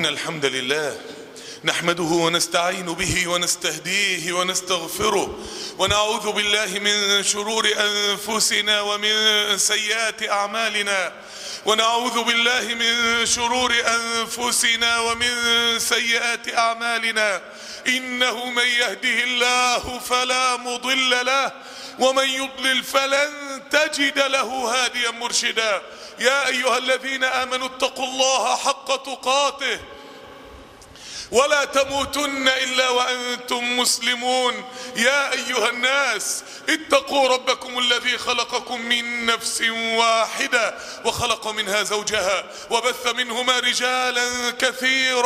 إن الحمد لله نحمده ونستعين به ونستهديه ونستغفره ونعوذ بالله من شرور أنفسنا ومن سيئات أعمالنا ونعوذ بالله من شرور أنفسنا ومن سيئات أعمالنا إنه من يهده الله فلا مضل له ومن يضلل فلن تجد له هاديا مرشدا. يا أيها الذين آمنوا اتقوا الله حق تقاته ولا تموتن إلا وأنتم مسلمون. يا أيها الناس اتقوا ربكم الذي خلقكم من نفس واحدة وخلق منها زوجها وبث منهما رجالا كثيرا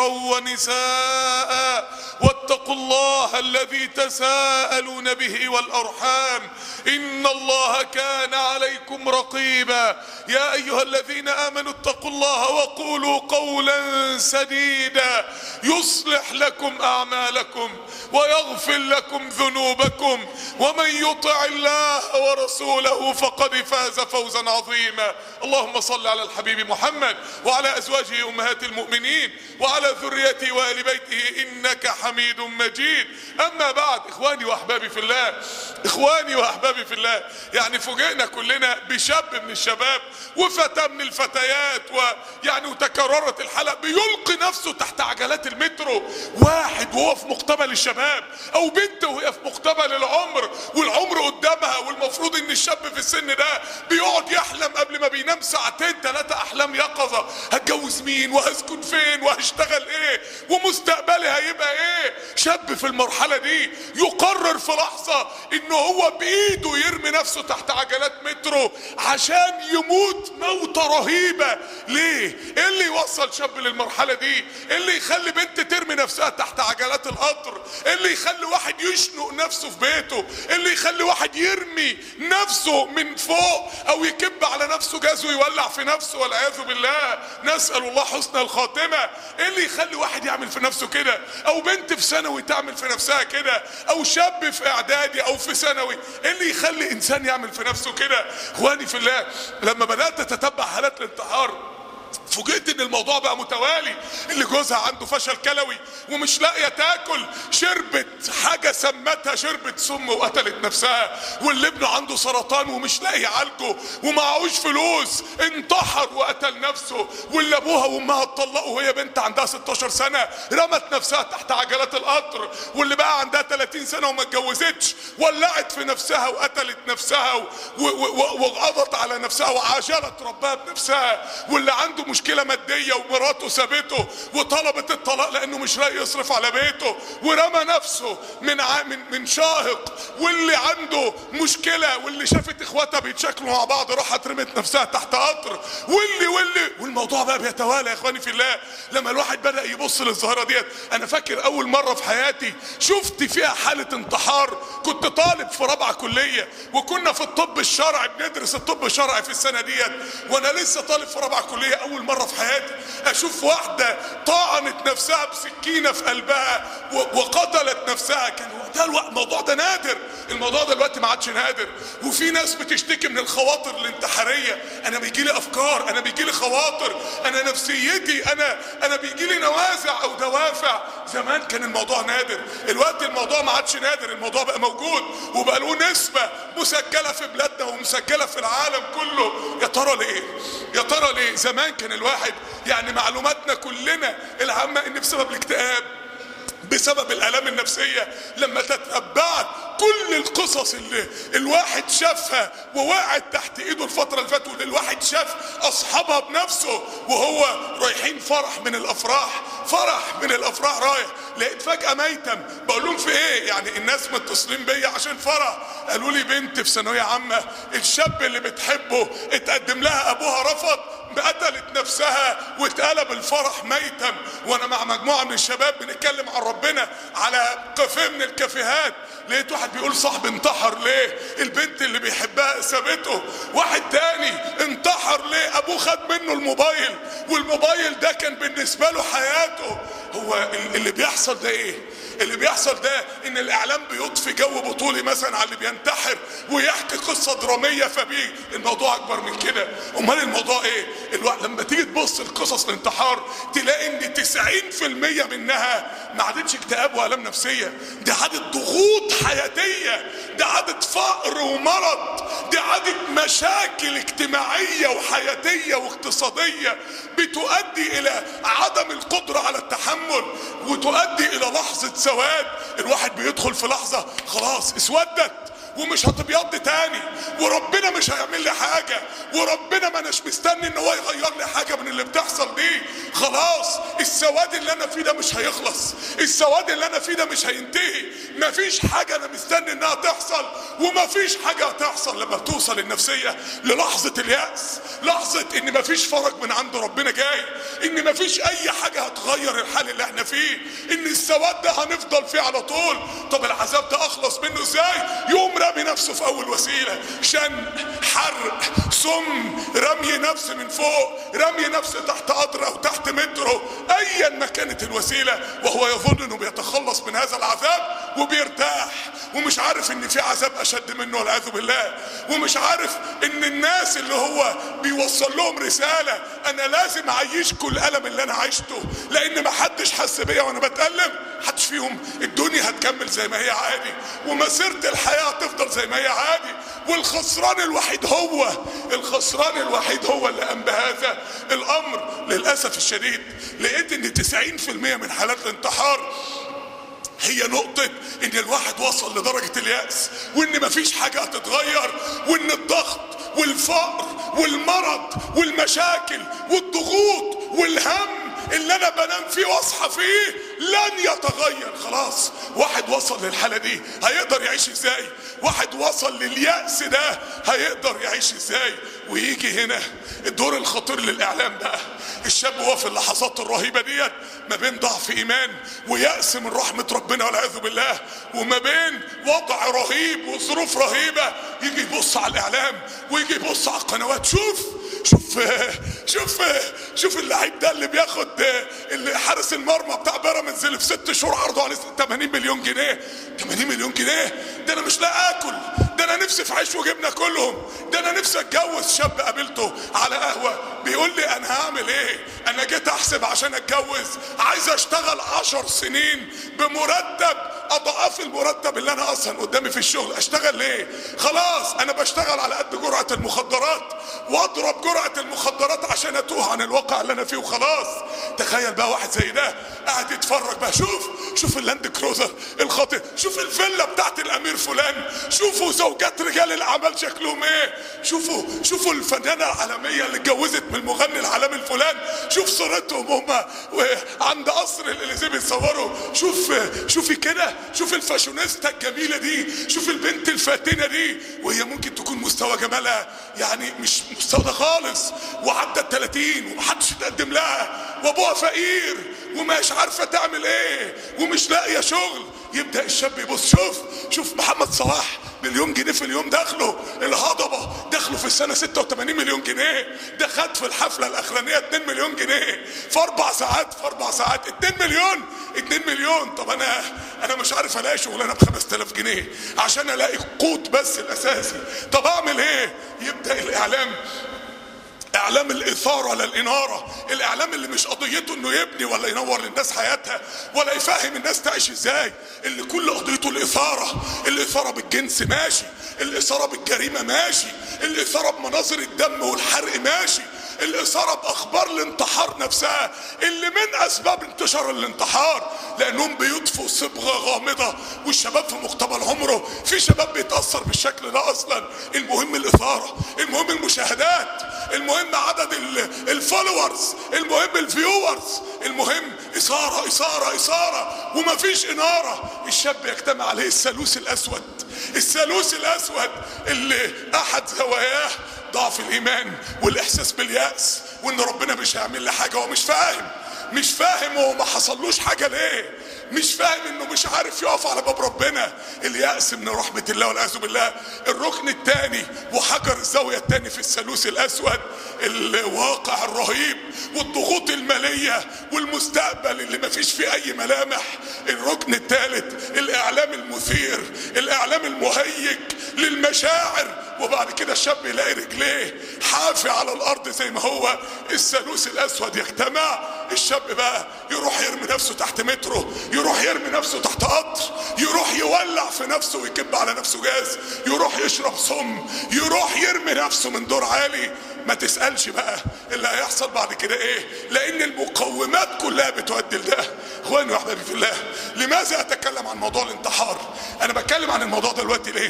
ونساء واتقوا الله الذي تساءلون به والأرحام إن الله كان عليكم رقيبا. يا أيها الذين آمنوا اتقوا الله وقولوا قولا سديدا يصلح لكم أعمالكم ويغفر لكم ذنوبكم ومن يطع الله ورسوله فقد فاز فوزا عظيما. اللهم صل على الحبيب محمد وعلى أزواجه أمهات المؤمنين وعلى ذريته وآل بيته إنك حميد مجيد. أما بعد، إخواني وأحبابي في الله، إخواني وأحبابي في الله، يعني فوجئنا كلنا بشاب من الشباب وفتاة من الفتيات وتكررت الحلقة بيلقي نفسه تحت عجلات المترو. واحد وهو في مقتبل الشباب أو بنت وهي في مقتبل العمر والعمر قدامها، والمفروض إن الشاب في السن ده بيقعد يحلم قبل ما بينام ساعتين ثلاثة أحلام يقظة: هتجوز مين وهسكن فين وهشتغل إيه ومستقبلي هيبقى إيه. شاب في المرحلة دي يقرر في لحظة إنه هو بإيده يرمي نفسه تحت عجلات مترو عشان يموت موتة رهيبة. ليه؟ إيه اللي يوصل شاب للمرحلة دي؟ إيه اللي يخلي بنت ترمي نفسها تحت عجلات القطر؟ إيه اللي يخلي واحد يشنق نفسه في بيته؟ إيه اللي يخلي واحد يرمي نفسه من فوق أو يكب على نفسه جاز ويولع في نفسه والعياذ بالله، نسأل الله حسن الخاتمة. إيه اللي يخلي واحد يعمل في نفسه كده؟ أو بنت في ثانوي تعمل في نفسها كده؟ أو شاب في إعدادي أو في ثانوي؟ إيه اللي يخلي إنسان يعمل في نفسه كده؟ إخواني في الله، لما بدأت أتتبع حالات الانتحار فوجئت ان الموضوع بقى متوالي. اللي جوزها عنده فشل كلوي ومش لاقيه تاكل، شربت حاجه سمتها، شربت سم وقتلت نفسها. واللي ابنه عنده سرطان ومش لاقي يعالجه ومعهوش فلوس، انتحر وقتل نفسه. واللي ابوها وامها اتطلقوا وهي بنت عندها 16 سنه رمت نفسها تحت عجلات القطر. واللي بقى عندها 30 سنه وما اتجوزتش ولعت في نفسها وقتلت نفسها وقضت على نفسها وعاشرت ربها بنفسها. واللي عنده مشكلة مادية ومراته سابته وطلبت الطلاق لأنه مش لاقي يصرف على بيته ورمى نفسه من شاهق. واللي عنده مشكلة واللي شافت اخواتها بيتشكلوا مع بعض راحت رمت نفسها تحت قطر. والموضوع بقى بيتوالى. يا اخواني في الله، لما الواحد بدأ يبص للظاهرة ديت، انا فاكر اول مرة في حياتي شفت فيها حالة انتحار كنت طالب في رابعة كلية وكنا في الطب الشرعي بندرس الطب الشرعي في السنة ديت، وانا لسه طالب في رابعة كلية. اول مرة في حياتي اشوف واحدة طعنت نفسها بسكينة في قلبها وقتلت نفسها. كان وقتها الموضوع ده نادر، الموضوع ده دلوقتي ما عادش نادر. وفي ناس بتشتكي من الخواطر الانتحارية: انا بيجيلي افكار، انا بيجيلي خواطر، انا نفسيتي، انا بيجيلي نوازع او دوافع. زمان كان الموضوع نادر، الوقت الموضوع ما عادش نادر، الموضوع بقى موجود وبقى له نسبة مسجلة في بلادنا ومسجلة في العالم كله. يا ترى ليه؟ يا ترى ليه؟ زمان كان الواحد معلوماتنا كلنا العامة ان بسبب الاكتئاب، بسبب الآلام النفسية، لما تتبعت كل القصص اللي الواحد شافها ووقعت تحت ايده الفترة اللي فاتت، واللي الواحد شاف اصحابها بنفسه وهو رايحين فرح من الافراح رايح لقيت فجأة ميتم. بقول لهم في ايه؟ يعني الناس متصلين بيا عشان فرح، قالوا لي بنت في ثانوية عامة الشاب اللي بتحبه اتقدم لها ابوها رفض قتلت نفسها واتقلب الفرح ميتم. وانا مع مجموعة من الشباب بنتكلم عن ربنا على كافيه من الكافيهات، لقيت واحد بيقول صاحبي انتحر ليه؟ البنت اللي بيحبها سابته. واحد تاني انتحر ليه؟ ابوه خد منه الموبايل والموبايل ده كان بالنسبة له حياته. هو اللي بيحصل ده ايه؟ اللي بيحصل ده ان الاعلام بيضفي جو بطولي مثلا على اللي بينتحر ويحكي قصة درامية، فبيه الموضوع اكبر من كده. امال الموضوع ايه؟ لما تيجي تبص لقصص الانتحار تلاقي ان 90% منها ما عادتش اكتئاب والام نفسيه، دي عادت ضغوط حياتيه، دي عادت فقر ومرض، دي عادت مشاكل اجتماعيه وحياتيه واقتصاديه بتؤدي الى عدم القدره على التحمل، وتؤدي الى لحظه سواد. الواحد بيدخل في لحظه خلاص اسودت ومش هتبيض تاني، وربنا مش هيعمل لي حاجه، وربنا ما اناش مستني ان هو يغير لي حاجه من اللي بتحصل دي. خلاص السواد اللي انا فيه ده مش هيخلص، السواد اللي انا فيه ده مش هينتهي، مفيش حاجه انا مستني انها تحصل، ومفيش حاجه هتحصل لما بتوصل النفسيه للحظه اليأس، لحظه ان مفيش فرج من عند ربنا جاي، ان مفيش اي حاجه هتغير الحال اللي احنا فيه، ان السواد ده هنفضل فيه على طول. طب العذاب ده اخلص منه ازاي؟ يوم رمي نفسه في اول وسيله، شن، حرق، سم، رمي نفس من فوق، رمي نفس تحت قطر او تحت مترو، ايا ما كانت الوسيله، وهو يظن انه بيتخلص من هذا العذاب وبيرتاح، ومش عارف ان في عذاب اشد منه والعياذ بالله، ومش عارف ان الناس اللي هو بيوصل لهم رساله انا لازم اعيشكم الالم اللي انا عشته، لان ما حدش حس بيا وانا بتألم، محدش فيهم، الدنيا هتكمل زي ما هي عادي، ومسيره الحياه هتفضل زي ما هي عادي، والخسران الوحيد هو، الخسران الوحيد هو اللي قام بهذا الامر. للاسف الشديد لقيت ان 90% من حالات الانتحار هي نقطة ان الواحد وصل لدرجة اليأس، وان مفيش حاجة هتتغير، وان الضغط والفقر والمرض والمشاكل والضغوط والهم اللي انا بنام فيه واصحى فيه لن يتغير. خلاص واحد وصل للحالة دي هيقدر يعيش ازاي؟ واحد وصل لليأس ده هيقدر يعيش ازاي؟ ويجي هنا الدور الخطير للاعلام بقى. الشاب هو في اللحظات الرهيبة ديت ما بين ضعف ايمان ويأس من رحمة ربنا والعياذ بالله، وما بين وضع رهيب وظروف رهيبة، يجي يبص على الاعلام ويجي يبص على القنوات. شوف اللعيب ده اللي بياخد اللي حارس المرمى بتاع بيراميدز اللي في 6 شهور عرضه عليه 80 مليون جنيه. 80 مليون جنيه ده انا مش لاقي اكل، ده انا نفسي في عيش وجبنه كلهم، ده انا نفسي اتجوز. شاب قابلته على قهوه بيقول لي انا هعمل ايه؟ انا جيت احسب عشان اتجوز عايز اشتغل 10 سنين بمرتب اضعاف المرتب اللي انا اصلا قدامي في الشغل، اشتغل ليه؟ خلاص انا بشتغل على قد جرعه المخدرات واضرب جرعه المخدرات عشان اتوه عن الواقع اللي انا فيه وخلاص. تخيل بقى واحد زي ده قاعد يتفرج بقى، شوف اللاند كروزر الخاطئ، شوف الفيلا بتاعت الامير فلان، شوفوا زوجات رجال الاعمال شكلهم ايه، شوفوا الفنانه العالميه اللي اتجوزت من المغني العالمي الفلان، شوف صورتهم هم عند قصر الاليزيه بيتصوروا، شوفي كده، شوف الفاشونيستا الجميله دي، شوف البنت الفاتنه دي، وهي ممكن تكون مستوى جمالها يعني مش مستوى ده خالص، وعدت 30 ومحدش يتقدم لها، وابوها فقير ومش عارفه تعمل ايه ومش لاقيه شغل. يبدا الشاب يبص، شوف محمد صلاح مليون جنيه في اليوم دخله، الهضبه دخله في السنه 86 مليون جنيه، ده خد في الحفله الاخرانيه 2 مليون جنيه في 4 ساعات، 2 مليون. طب انا مش عارف الاقي شغلانه ب 5000 جنيه عشان الاقي قوت بس الاساسي، طب اعمل ايه؟ يبدا الاعلام، اعلام الاثاره لا الاناره، الاعلام اللي مش قضيته انه يبني ولا ينور للناس حياتها ولا يفهم الناس تعيش ازاي، اللي كل قضيته الاثاره بالجنس ماشي، الاثاره بالجريمه ماشي، الاثاره بمناظر الدم والحرق ماشي، الاثاره باخبار الانتحار نفسها اللي من اسباب انتشار الانتحار لانهم بيضفوا صبغه غامضه، والشباب في مقتبل عمره في شباب بيتاثر بالشكل ده اصلا. المهم الاثاره، المهم المشاهدات، المهم عدد الفولورز، المهم الفيورز، المهم اثاره ومفيش اناره. الشاب يجتمع عليه الثالوث الاسود اللي احد زواياه ضعف الايمان والاحساس باليأس، وان ربنا مش هيعمل لي حاجه، هو مش فاهم مش فاهم هو ما حصلوش حاجة ليه، مش فاهم انه مش عارف يقف على باب ربنا. اليأس من رحمة الله والعياذ بالله. الركن الثاني وحجر الزاوية الثاني في الثالوث الاسود، الواقع الرهيب والضغوط المالية والمستقبل اللي ما فيش فيه اي ملامح. الركن الثالث الاعلام المثير، الاعلام المهيج للمشاعر. وبعد كده الشاب يلاقي رجليه حافي على الارض زي ما هو. الثالوث الاسود يجتمع، الشاب بقى يروح يرمي نفسه تحت مترو، يروح يرمي نفسه تحت قطر، يروح يولع في نفسه ويكب على نفسه جاز، يروح يشرب سم، يروح يرمي نفسه من دور عالي. ما تسألش بقى اللي هيحصل بعد كده ايه، لان المقومات كلها بتؤدي لده. اخواني واحبابي في الله، لماذا اتكلم عن موضوع الانتحار؟ انا بتكلم عن الموضوع دلوقتي ليه؟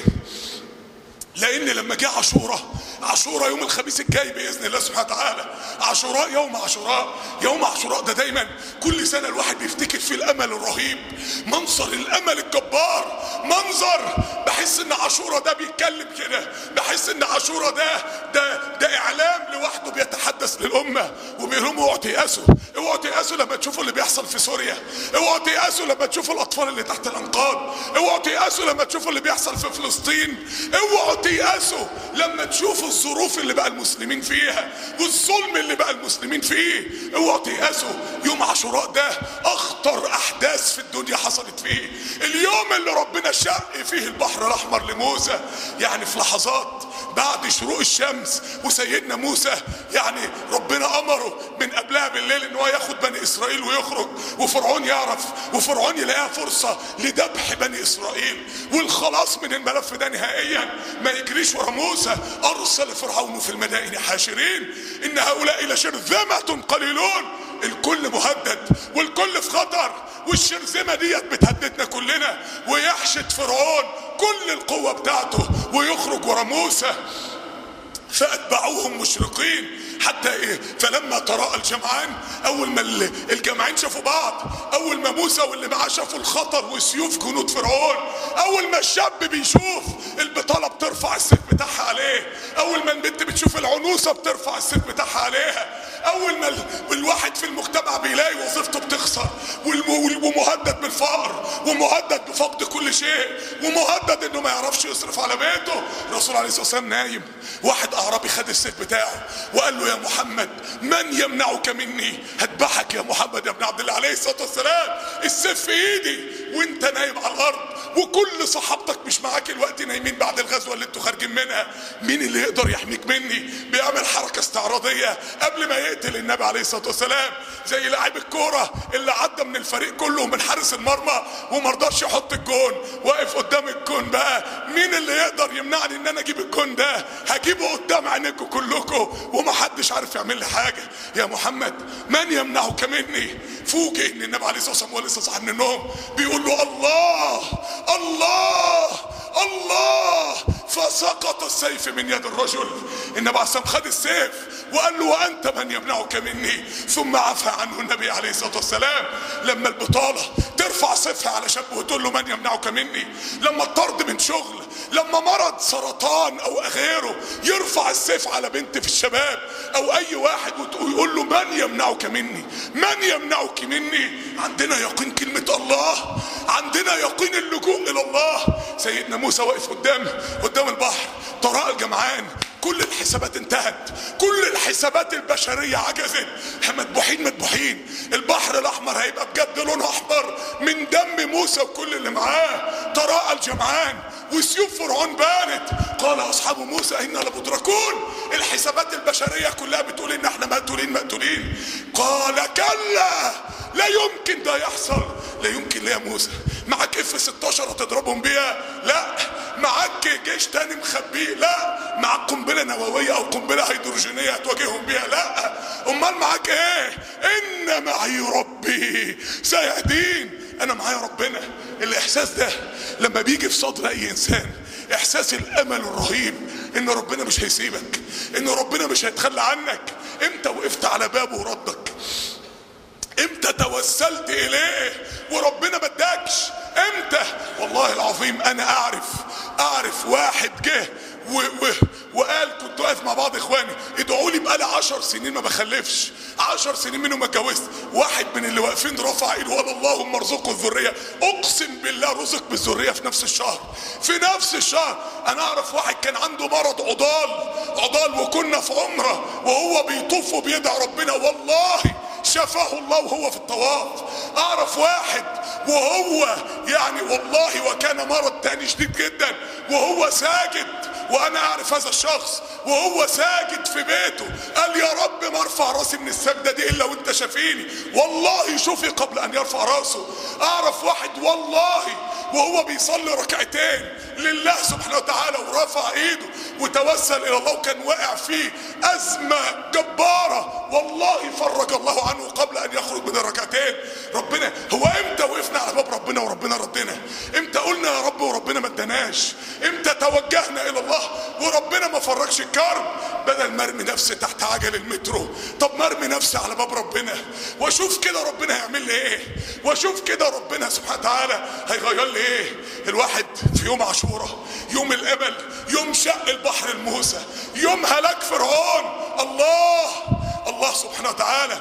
لان لما جه عاشوراء يوم الخميس الجاي باذن الله سبحانه وتعالى، عاشوراء يوم عاشوراء ده دايما كل سنه الواحد بيفتكر فيه الامل الرهيب، منظر الامل الجبار، منظر بحس ان عاشوراء ده بيتكلم كده، بحس ان عاشوراء ده اعلام لوحده بيتحدث للامه وبيقول لهم اوعوا تيأسوا لما تشوفوا اللي بيحصل في سوريا، اوعوا تيأسوا لما تشوفوا الاطفال اللي تحت الانقاض، اوعوا تيأسوا لما تشوفوا اللي بيحصل في فلسطين، اوعوا تيأسوا لما تشوفوا الظروف اللي بقى المسلمين فيها والظلم اللي بقى المسلمين فيه. اوعوا تيأسوا. يوم عاشوراء ده اخطر احداث في الدنيا حصلت فيه، اليوم اللي ربنا شق فيه البحر الاحمر لموسى. يعني في لحظات بعد شروق الشمس وسيدنا موسى، يعني ربنا امره من قبلها بالليل ان هو ياخد بني اسرائيل ويخرج، وفرعون يعرف، وفرعون يلاقيها فرصة لذبح بني اسرائيل والخلاص من الملف ده نهائيا. ما يجريش ورا موسى. ارسل فرعون في المدائن حاشرين ان هؤلاء لشرذمة قليلون. الكل مهدد والكل في خطر، والشرذمة ديت بتهددنا كلنا. ويحشد فرعون كل القوة بتاعته ويخرج ورا موسى، فاتبعوهم مشرقين حتى ايه، فلما تراءى الجمعان، اول ما الجمعين شافوا بعض، اول ما موسى واللي معاه شافوا الخطر وسيوف جنود فرعون، اول ما الشاب بيشوف البطاله بترفع السيف بتاعها عليه، اول ما البنت بتشوف العنوسه بترفع السيف بتاعها عليها، اول ما الواحد في المجتمع بيلاقي وظيفته بتخسر ومهدد بالفقر ومهدد بفقد كل شيء ومهدد انه ما يعرفش يصرف على بيته. الرسول عليه الصلاه والسلام نايم، واحد اعرابي خد السيف بتاعه وقال له يا محمد من يمنعك مني؟ هذبحك يا محمد يا ابن عبد الله. عليه الصلاه والسلام السيف في ايدي وانت نايم على الارض وكل صحابتك مش معاك الوقت نايمين بعد الغزوه اللي انتوا خارجين منها. مين اللي يقدر يحميك مني؟ بيعمل حركه استعراضيه قبل ما يقتل النبي عليه الصلاه والسلام، زي لاعب الكوره اللي عدى من الفريق كله ومن حارس المرمى وما رضاش يحط الجون، واقف قدام الجون بقى، مين اللي يقدر يمنعني ان انا اجيب الجون ده؟ هجيبه قدام عينيكم كلكم ومحدش عارف يعمل لي حاجه. يا محمد من يمنعك مني؟ فوجئ ان النبي عليه الصلاه والسلام هو لسه صاحي من النوم بيقول له الله الله الله، فسقط السيف من يد الرجل. النبي عليه الصلاه والسلام خد السيف وقال له وانت من يمنعك مني؟ ثم عفى عنه النبي عليه الصلاه والسلام. لما البطاله ترفع سيفها على شاب وتقول له من يمنعك مني، لما الطرد من شغل، لما مرض سرطان او غيره يرفع السيف على بنت في الشباب او اي واحد ويقول له من يمنعك مني؟ من يمنعك مني؟ عندنا يقين كلمة الله، عندنا يقين اللجوء الى الله. سيدنا موسى واقف قدام البحر، تراءى الجمعان، كل الحسابات انتهت، كل الحسابات البشرية عجزت، مدبوحين. البحر الاحمر هيبقى بجد لونه احمر من دم موسى وكل اللي معاه. تراءى الجمعان وسيوف فرعون بانت. قال اصحاب موسى انا لمدركون. الحسابات البشرية كلها بتقول ان احنا مقتولين. قال كلا، لا يمكن ده يحصل. لا يمكن. ليه يا موسى؟ معاك F-16 هتضربهم بيها؟ لا. معاك جيش تاني مخبيه؟ لا. معاك قنبله نوويه او قنبله هيدروجينيه هتواجههم بيها؟ لا. امال معاك ايه؟ ان معي ربي سيهدين. انا معايا ربنا. الاحساس ده لما بيجي في صدر اي انسان، احساس الامل الرهيب ان ربنا مش هيسيبك، ان ربنا مش هيتخلى عنك. امتى وقفت على بابه وردك؟ امتى توسلت اليه وربنا ما اداكش؟ امتى؟ والله العظيم انا اعرف واحد جه وقال كنت واقف مع بعض اخواني ادعوا لي بقالي 10 سنين ما بخلفش، 10 سنين منهم ما اتجوزت. واحد من اللي واقفين رفع ايده وقال اللهم ارزقه الذريه. اقسم بالله رزق بالذريه في نفس الشهر، في نفس الشهر. انا اعرف واحد كان عنده مرض عضال وكنا في عمره وهو بيطوف وبيدعي ربنا والله شفاه الله وهو في الطواف. اعرف واحد وهو يعني والله وكان مرض تاني شديد جدا وهو ساجد، وانا اعرف هذا الشخص وهو ساجد في بيته قال يا رب ما ارفع راسي من السجده دي الا وانت شافيني، والله شوفي قبل ان يرفع راسه. اعرف واحد والله وهو بيصلي ركعتين لله سبحانه وتعالى ورفع ايده وتوسل الى الله وكان واقع فيه ازمه جباره، والله فرج الله عنه قبل ان يخرج من الركعتين. ربنا هو امتى وقفنا على باب ربنا وربنا ردنا؟ امتى قلنا يا رب وربنا ما اداناش؟ امتى توجهنا الى الله وربنا ما فرجش الكرب؟ بدل ما ارمي نفسي تحت عجل المترو، طب ما ارمي نفسي على باب ربنا واشوف كده ربنا هيعمل لي ايه، واشوف كده ربنا سبحانه وتعالى هيغير لي ايه. الواحد في يوم عاشوراء، يوم الامل، يوم شق البحر الموسى، يوم هلاك فرعون، الله سبحانه وتعالى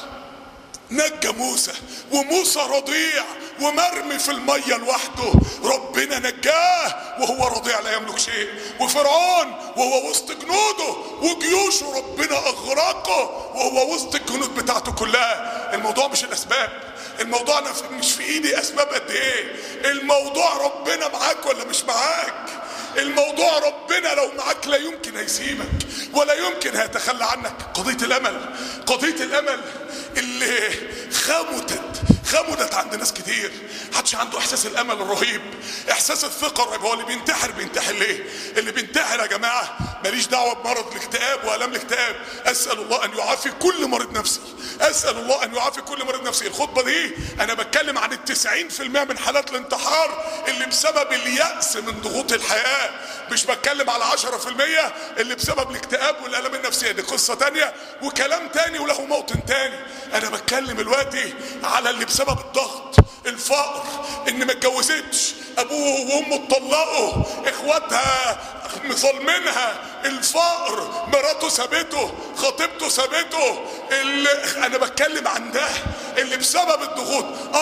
نجى موسى، وموسى رضيع ومرمي في الميه لوحده، ربنا نجاه وهو رضيع لا يملك شيء. وفرعون وهو وسط جنوده وجيوشه ربنا اغرقه وهو وسط الجنود بتاعته كلها. الموضوع مش الاسباب، الموضوع مش في ايدي اسباب قد ايه، الموضوع ربنا معاك ولا مش معاك. الموضوع ربنا لو معاك لا يمكن هيسيبك ولا يمكن هيتخلى عنك. قضية الامل اللي خمدت عند ناس كتير. محدش عنده احساس الامل الرهيب، احساس الثقه الرهيب. هو اللي بينتحر ليه؟ اللي بينتحر يا جماعه ماليش دعوه بمرض الاكتئاب والام الاكتئاب. اسال الله ان يعافي كل مريض نفسي، اسال الله ان يعافي كل مريض نفسي. الخطبه دي انا بتكلم عن 90% من حالات الانتحار اللي بسبب اليأس من ضغوط الحياه، مش بتكلم على 10% اللي بسبب الاكتئاب والالام النفسيه. دي قصه تانيه وكلام تاني وله موطن تاني. انا بتكلم دلوقتي على اللي بسبب الضغط، الفقر، ان ما اتجوزتش، ابوه وامه اتطلقوا، اخواتها مظلمينها، الفقر، مراته سابته، خطيبته سابته. انا بتكلم عن ده اللي بسبب الضغوط.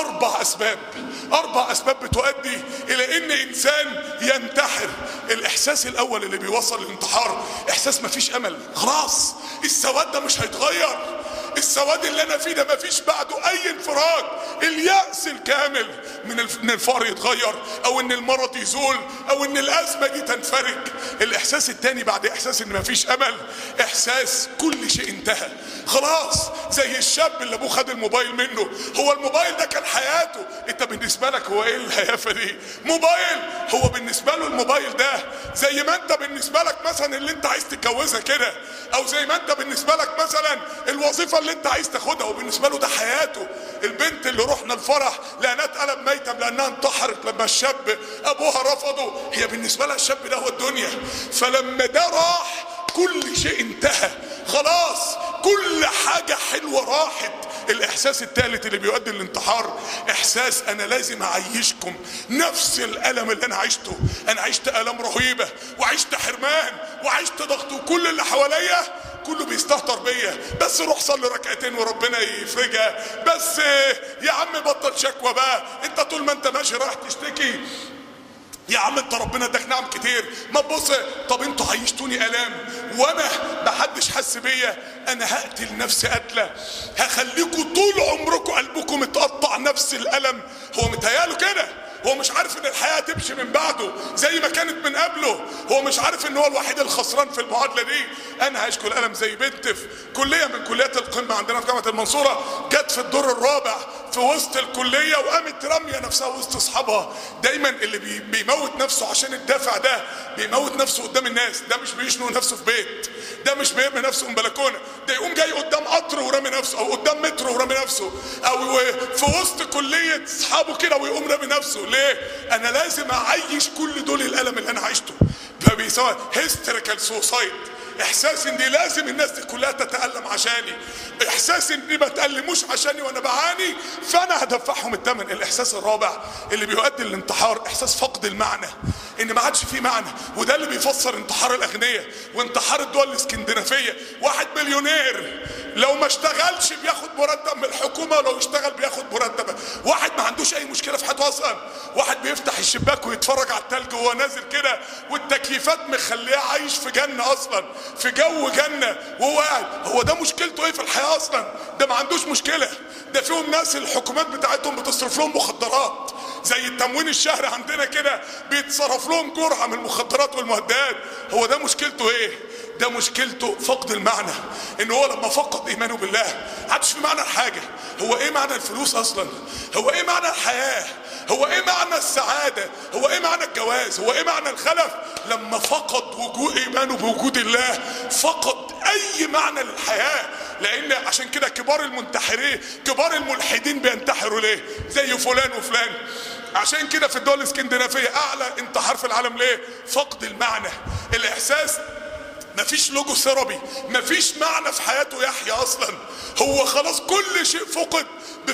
4 اسباب بتؤدي الى ان انسان ينتحر. الاحساس الاول اللي بيوصل للانتحار احساس مفيش امل، خلاص السواد ده مش هيتغير، السواد اللي انا فيه ده مفيش بعده اي انفراج. اليأس الكامل من الفقر يتغير، او ان المرض يزول، او ان الازمه دي تنفرج. الاحساس التاني بعد احساس ان مفيش امل احساس كل شيء انتهى خلاص. زي الشاب اللي ابوه خد الموبايل منه، هو الموبايل ده كان حياته، انت بالنسبه لك هو ايه الهيافه دي؟ موبايل. هو بالنسبه له الموبايل ده زي ما انت بالنسبه لك مثلا اللي انت عايز تتجوزها كده، او زي ما انت بالنسبه لك مثلا الوظيفه اللي انت عايز تاخدها، وبالنسبه له ده حياته. البنت اللي رحنا الفرح لقيناها اتقلب ميتة لانها انتحرت لما الشاب ابوها رفضه، هي بالنسبه لها الشاب ده هو الدنيا. فلما ده راح كل شيء انتهى خلاص، كل حاجه حلوه راحت. الاحساس الثالث اللي بيؤدي للانتحار احساس انا لازم اعيشكم نفس الالم اللي انا عشته. انا عشت الام رهيبه، وعشت حرمان، وعشت ضغط، وكل اللي حواليا كله بيستهتر بيا، بس روح صلي ركعتين وربنا يفرجها، بس يا عم بطل شكوى بقى، انت طول ما انت ماشي رايح تشتكي يا عم انت ربنا اداك نعم كتير، ما تبص. طب انتوا عيشتوني الام وانا محدش حس بيا، انا هقتل نفسي قتله، هخليكوا طول عمركم قلبكم متقطع نفس الالم. هو متهيأله كده، هو مش عارف ان الحياه تمشي من بعده زي ما كانت من قبله، هو مش عارف ان هو الوحيد الخسران في المعادله دي. انا هعيش الالم زي بنت في كليه من كليات القمه عندنا في جامعه المنصوره، جت في الدور الرابع في وسط الكليه وقامت راميه نفسها وسط اصحابها. دايما اللي بيموت نفسه عشان الدافع ده بيموت نفسه قدام الناس، ده مش بيشنق نفسه في بيت، ده مش بيرمي نفسه من بلكونه، ده يقوم جاي قدام قطر ورامي نفسه، او قدام مترو ورامي نفسه، او في وسط كليه اصحابه كده ويقوم رامي نفسه. ليه؟ انا لازم اعيش كل دول الالم اللي انا عشته. ده بيسمى هيستيريكال سوسايد، احساس ان لازم الناس دي كلها تتألم عشاني، احساس اني ما تألموش عشاني وانا بعاني فانا هدفعهم الثمن. الاحساس الرابع اللي بيؤدي للانتحار احساس فقد المعنى. ان ما عادش فيه معنى. وده اللي بيفسر انتحار الاغنياء وانتحار الدول الاسكندنافيه. واحد مليونير لو ما اشتغلش بياخد مرتب من الحكومه، ولو اشتغل بياخد مرتب. واحد ما عندوش اي مشكله في حياته اصلا، واحد بيفتح الشباك ويتفرج على التلج وهو نازل كده، والتكييفات مخليه عايش في جنه اصلا، في جو جنه وهو قاعد. هو ده مشكلته ايه في الحياه اصلا؟ ده ما عندوش مشكله. ده فيهم ناس الحكومات بتاعتهم بتصرف لهم مخدرات زي التموين الشهري عندنا كده، بيتصرف لهم جرعه من المخدرات والمهدئات. هو ده مشكلته ايه؟ ده مشكلته فقد المعنى. ان هو لما فقد ايمانه بالله عادش في معنى الحاجه. هو ايه معنى الفلوس اصلا؟ هو ايه معنى الحياه؟ هو ايه معنى السعاده؟ هو ايه معنى الجواز؟ هو ايه معنى الخلف؟ لما فقد وجود ايمانه بوجود الله فقد اي معنى للحياه. لان عشان كده كبار المنتحرين، كبار الملحدين بينتحروا ليه؟ زي فلان وفلان. عشان كده في الدول الاسكندنافيه اعلى انتحار في العالم ليه؟ فقد المعنى، الاحساس. مفيش لوجو ثيرابي، مفيش معنى في حياته يحيى اصلا. هو خلاص كل شيء فقد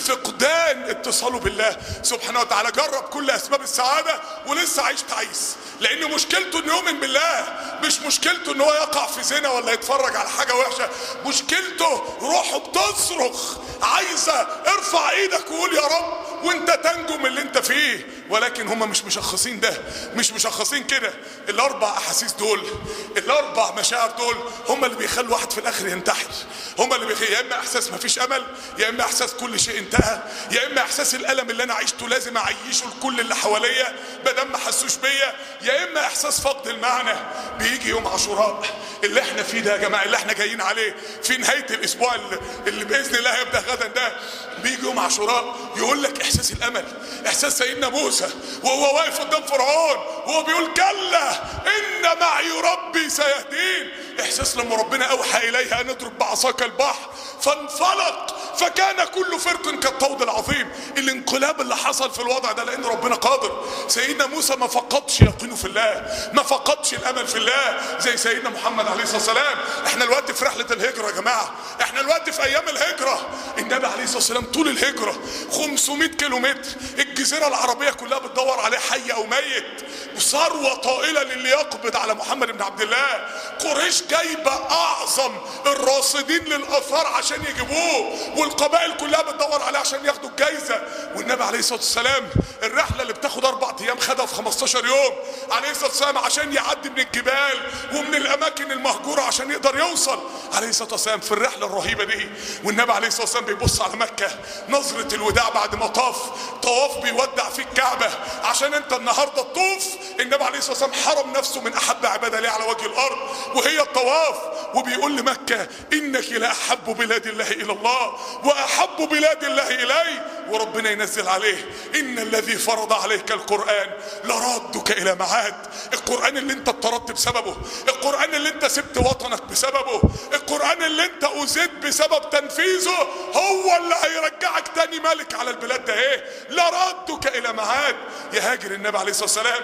بفقدان اتصاله بالله سبحانه وتعالى. جرب كل اسباب السعاده ولسه عايش تعيس، لان مشكلته انه يؤمن بالله، مش مشكلته ان هو يقع في زنا ولا يتفرج على حاجه وحشه. مشكلته روحه بتصرخ عايزه ارفع ايدك وقول يا رب وانت تنجو من اللي انت فيه. ولكن هم مش مشخصين ده، مش مشخصين كده. الاربع احاسيس دول، الاربع مشاعر دول هم اللي بيخلوا واحد في الاخر ينتحر. هم اللي يا اما احساس مفيش امل، يا اما احساس كل شيء انتهى، يا اما احساس الالم اللي انا عشته لازم اعيشه لكل اللي حواليا بدل ما حسوش بيا، يا اما احساس فقد المعنى. بيجي يوم عاشوراء اللي احنا فيه ده يا جماعه، اللي احنا جايين عليه في نهايه الاسبوع اللي باذن الله هيبدا غدا ده، بيجي يوم عاشوراء يقول لك احساس الامل، احساس سيدنا موسى وهو واقف قدام فرعون وهو بيقول كلا ان معي ربي سيهدين. احساس لما ربنا اوحى اليه ان اضرب بعصاك البحر فانفلق فكان كل فرق كالطود العظيم. الانقلاب اللي حصل في الوضع ده لان ربنا قادر. سيدنا موسى ما فقدش يقينه في الله، ما فقدش الامل في الله زي سيدنا محمد عليه الصلاه والسلام. احنا الوقت في رحله الهجره يا جماعه، احنا الوقت في ايام الهجره. النبي عليه الصلاه والسلام طول الهجره 500 كيلومتر الجزيره العربيه كلها بتدور عليه حي او ميت، ثروه طائله للي يقبض على محمد بن عبد الله. قريش جايبه اعظم الراصدين للاثار عشان يجيبوه، والقبائل كلها بتدور عليه عشان ياخدوا الجايزه. والنبي عليه الصلاه والسلام الرحله اللي بتاخد 4 ايام خدها في 15 يوم عليه الصلاه والسلام عشان يعدي من الجبال ومن الاماكن المهجوره عشان يقدر يوصل عليه الصلاه والسلام في الرحله الرهيبه دي. والنبي عليه الصلاه والسلام بيبص على مكه نظره الوداع بعد ما طواف بيودع في الكعبه. عشان انت النهارده تطوف، النبي عليه الصلاه والسلام حرم نفسه من احب عباده ليه على وجه الارض وهي الطواف، وبيقول لمكه انك لاحب بلاد الله الى الله واحب بلاد الله الي. وربنا ينزل عليه ان الذي فرض عليك القران لرادك الى معاد. القران اللي انت اتطردت بسببه، القران اللي انت سبت وطنك بسببه، القران اللي انت اذيت بسبب تنفيذه هو اللي هيرجعك تاني ملك على البلاد ده. ايه لرادك الى معاد. يهاجر النبي عليه الصلاه والسلام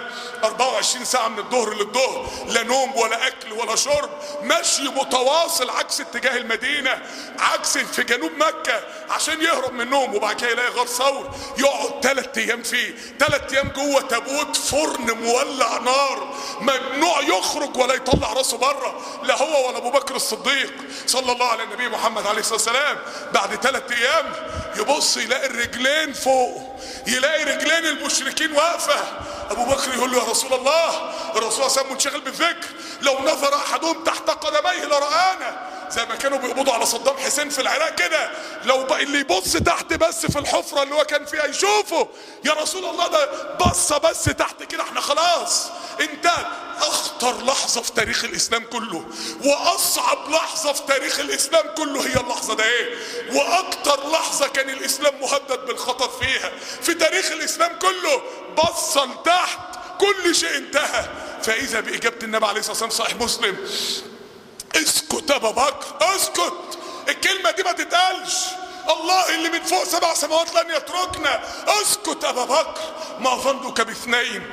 24 ساعه من الظهر للظهر، لا نوم ولا اكل ولا شرب، مشي متواصل عكس اتجاه المدينه، عكس في جنوب مكه عشان يهرب من النوم. وبعد كده يلاقي غار ثور يقعد 3 ايام فيه، 3 ايام جوه تابوت فرن مولع نار، ممنوع يخرج ولا يطلع راسه بره، لا هو ولا ابو بكر الصديق صلى الله على النبي محمد عليه الصلاه والسلام. بعد 3 ايام يبص يلاقي الرجلين فوق، يلاقي رجلين المشركين واقفه. ابو بكر يقول له يا رسول الله، الرسول صلى الله عليه وسلم منشغل بالذكر، لو نظر احدهم تحت قدميه لرآنا. زي ما كانوا بيقبضوا على صدام حسين في العراق كده، لو اللي يبص تحت بس في الحفره اللي هو كان فيها يشوفه. يا رسول الله ده بصه بس تحت كده احنا خلاص. انت اخطر لحظه في تاريخ الاسلام كله واصعب لحظه في تاريخ الاسلام كله هي اللحظه ده. ايه واكتر لحظه كان الاسلام مهدد بالخطر فيها في تاريخ الاسلام كله؟ بصه لتحت كل شيء انتهى. فاذا باجابه النبي عليه الصلاه والسلام صحيح مسلم: اسكت يا ابا بكر، اسكت، الكلمه دي ما تتقالش، الله اللي من فوق 7 سماوات لن يتركنا. اسكت يا ابا بكر، ما ظنك باثنين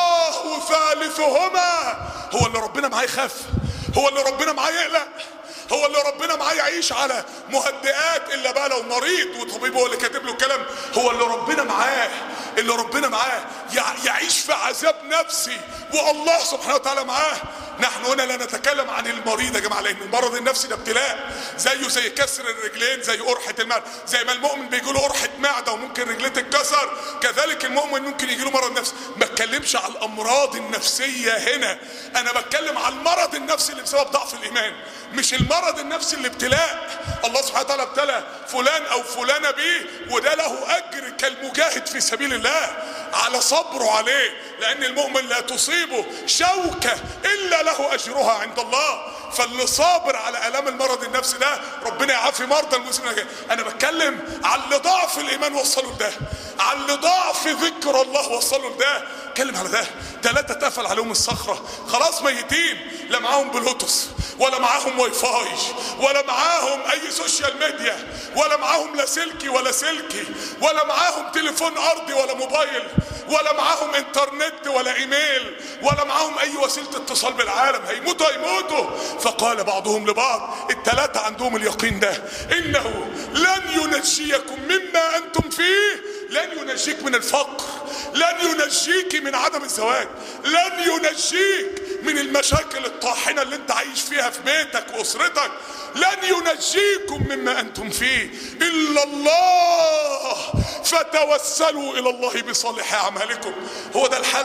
الله ثالثهما. هو اللي ربنا معاه يخاف؟ هو اللي ربنا معاه يقلق؟ هو اللي ربنا معاه يعيش على مهدئات الا بقى لو مريض وطبيب هو اللي كاتب له الكلام؟ هو اللي ربنا معاه، اللي ربنا معاه يعيش في عذاب نفسي والله سبحانه وتعالى معاه. نحن هنا لا نتكلم عن المريض يا جماعه، لان المرض النفسي ده ابتلاء، زيه زي كسر الرجلين، زي قرحه المعده. زي ما المؤمن بيجي له قرحه معده وممكن رجليه تتكسر، كذلك المؤمن ممكن يجي له مرض نفسي. ما بتكلمش على الامراض النفسيه هنا، انا بتكلم على المرض النفسي اللي بسبب ضعف الايمان، مش المرض النفسي اللي ابتلاء. الله سبحانه وتعالى ابتلى فلان او فلانه بيه، وده له اجر كالمجاهد في سبيل الله على صبره عليه، لان المؤمن لا تصيبه شوكه الا له اجرها عند الله. فاللي صابر على الام المرض النفسي ده ربنا يعافي مرضى المسلمين. انا بتكلم على اللي ضعف الايمان وصلوا لده، على اللي ضعف ذكر الله وصلوا لده. اتكلم على ده. 3 اتقفل عليهم الصخره، خلاص ميتين، لا معاهم بلوتوث ولا معاهم واي فاي ولا معاهم اي سوشيال ميديا ولا معاهم لا سلكي ولا سلكي ولا معاهم تليفون ارضي ولا موبايل ولا معاهم انترنت ولا ايميل ولا معاهم اي وسيله اتصال بالعالم. هيموتوا. فقال بعضهم لبعض، ال3 عندهم اليقين ده، انه لن ينجيكم مما انتم فيه، لن ينجيك من الفقر، لن ينجيك من عدم الزواج، لن ينجيك من المشاكل الطاحنة اللي انت عايش فيها في بيتك واسرتك، لن ينجيكم مما انتم فيه الا الله، فتوسلوا الى الله بصالح اعمالكم. هو ده الحل.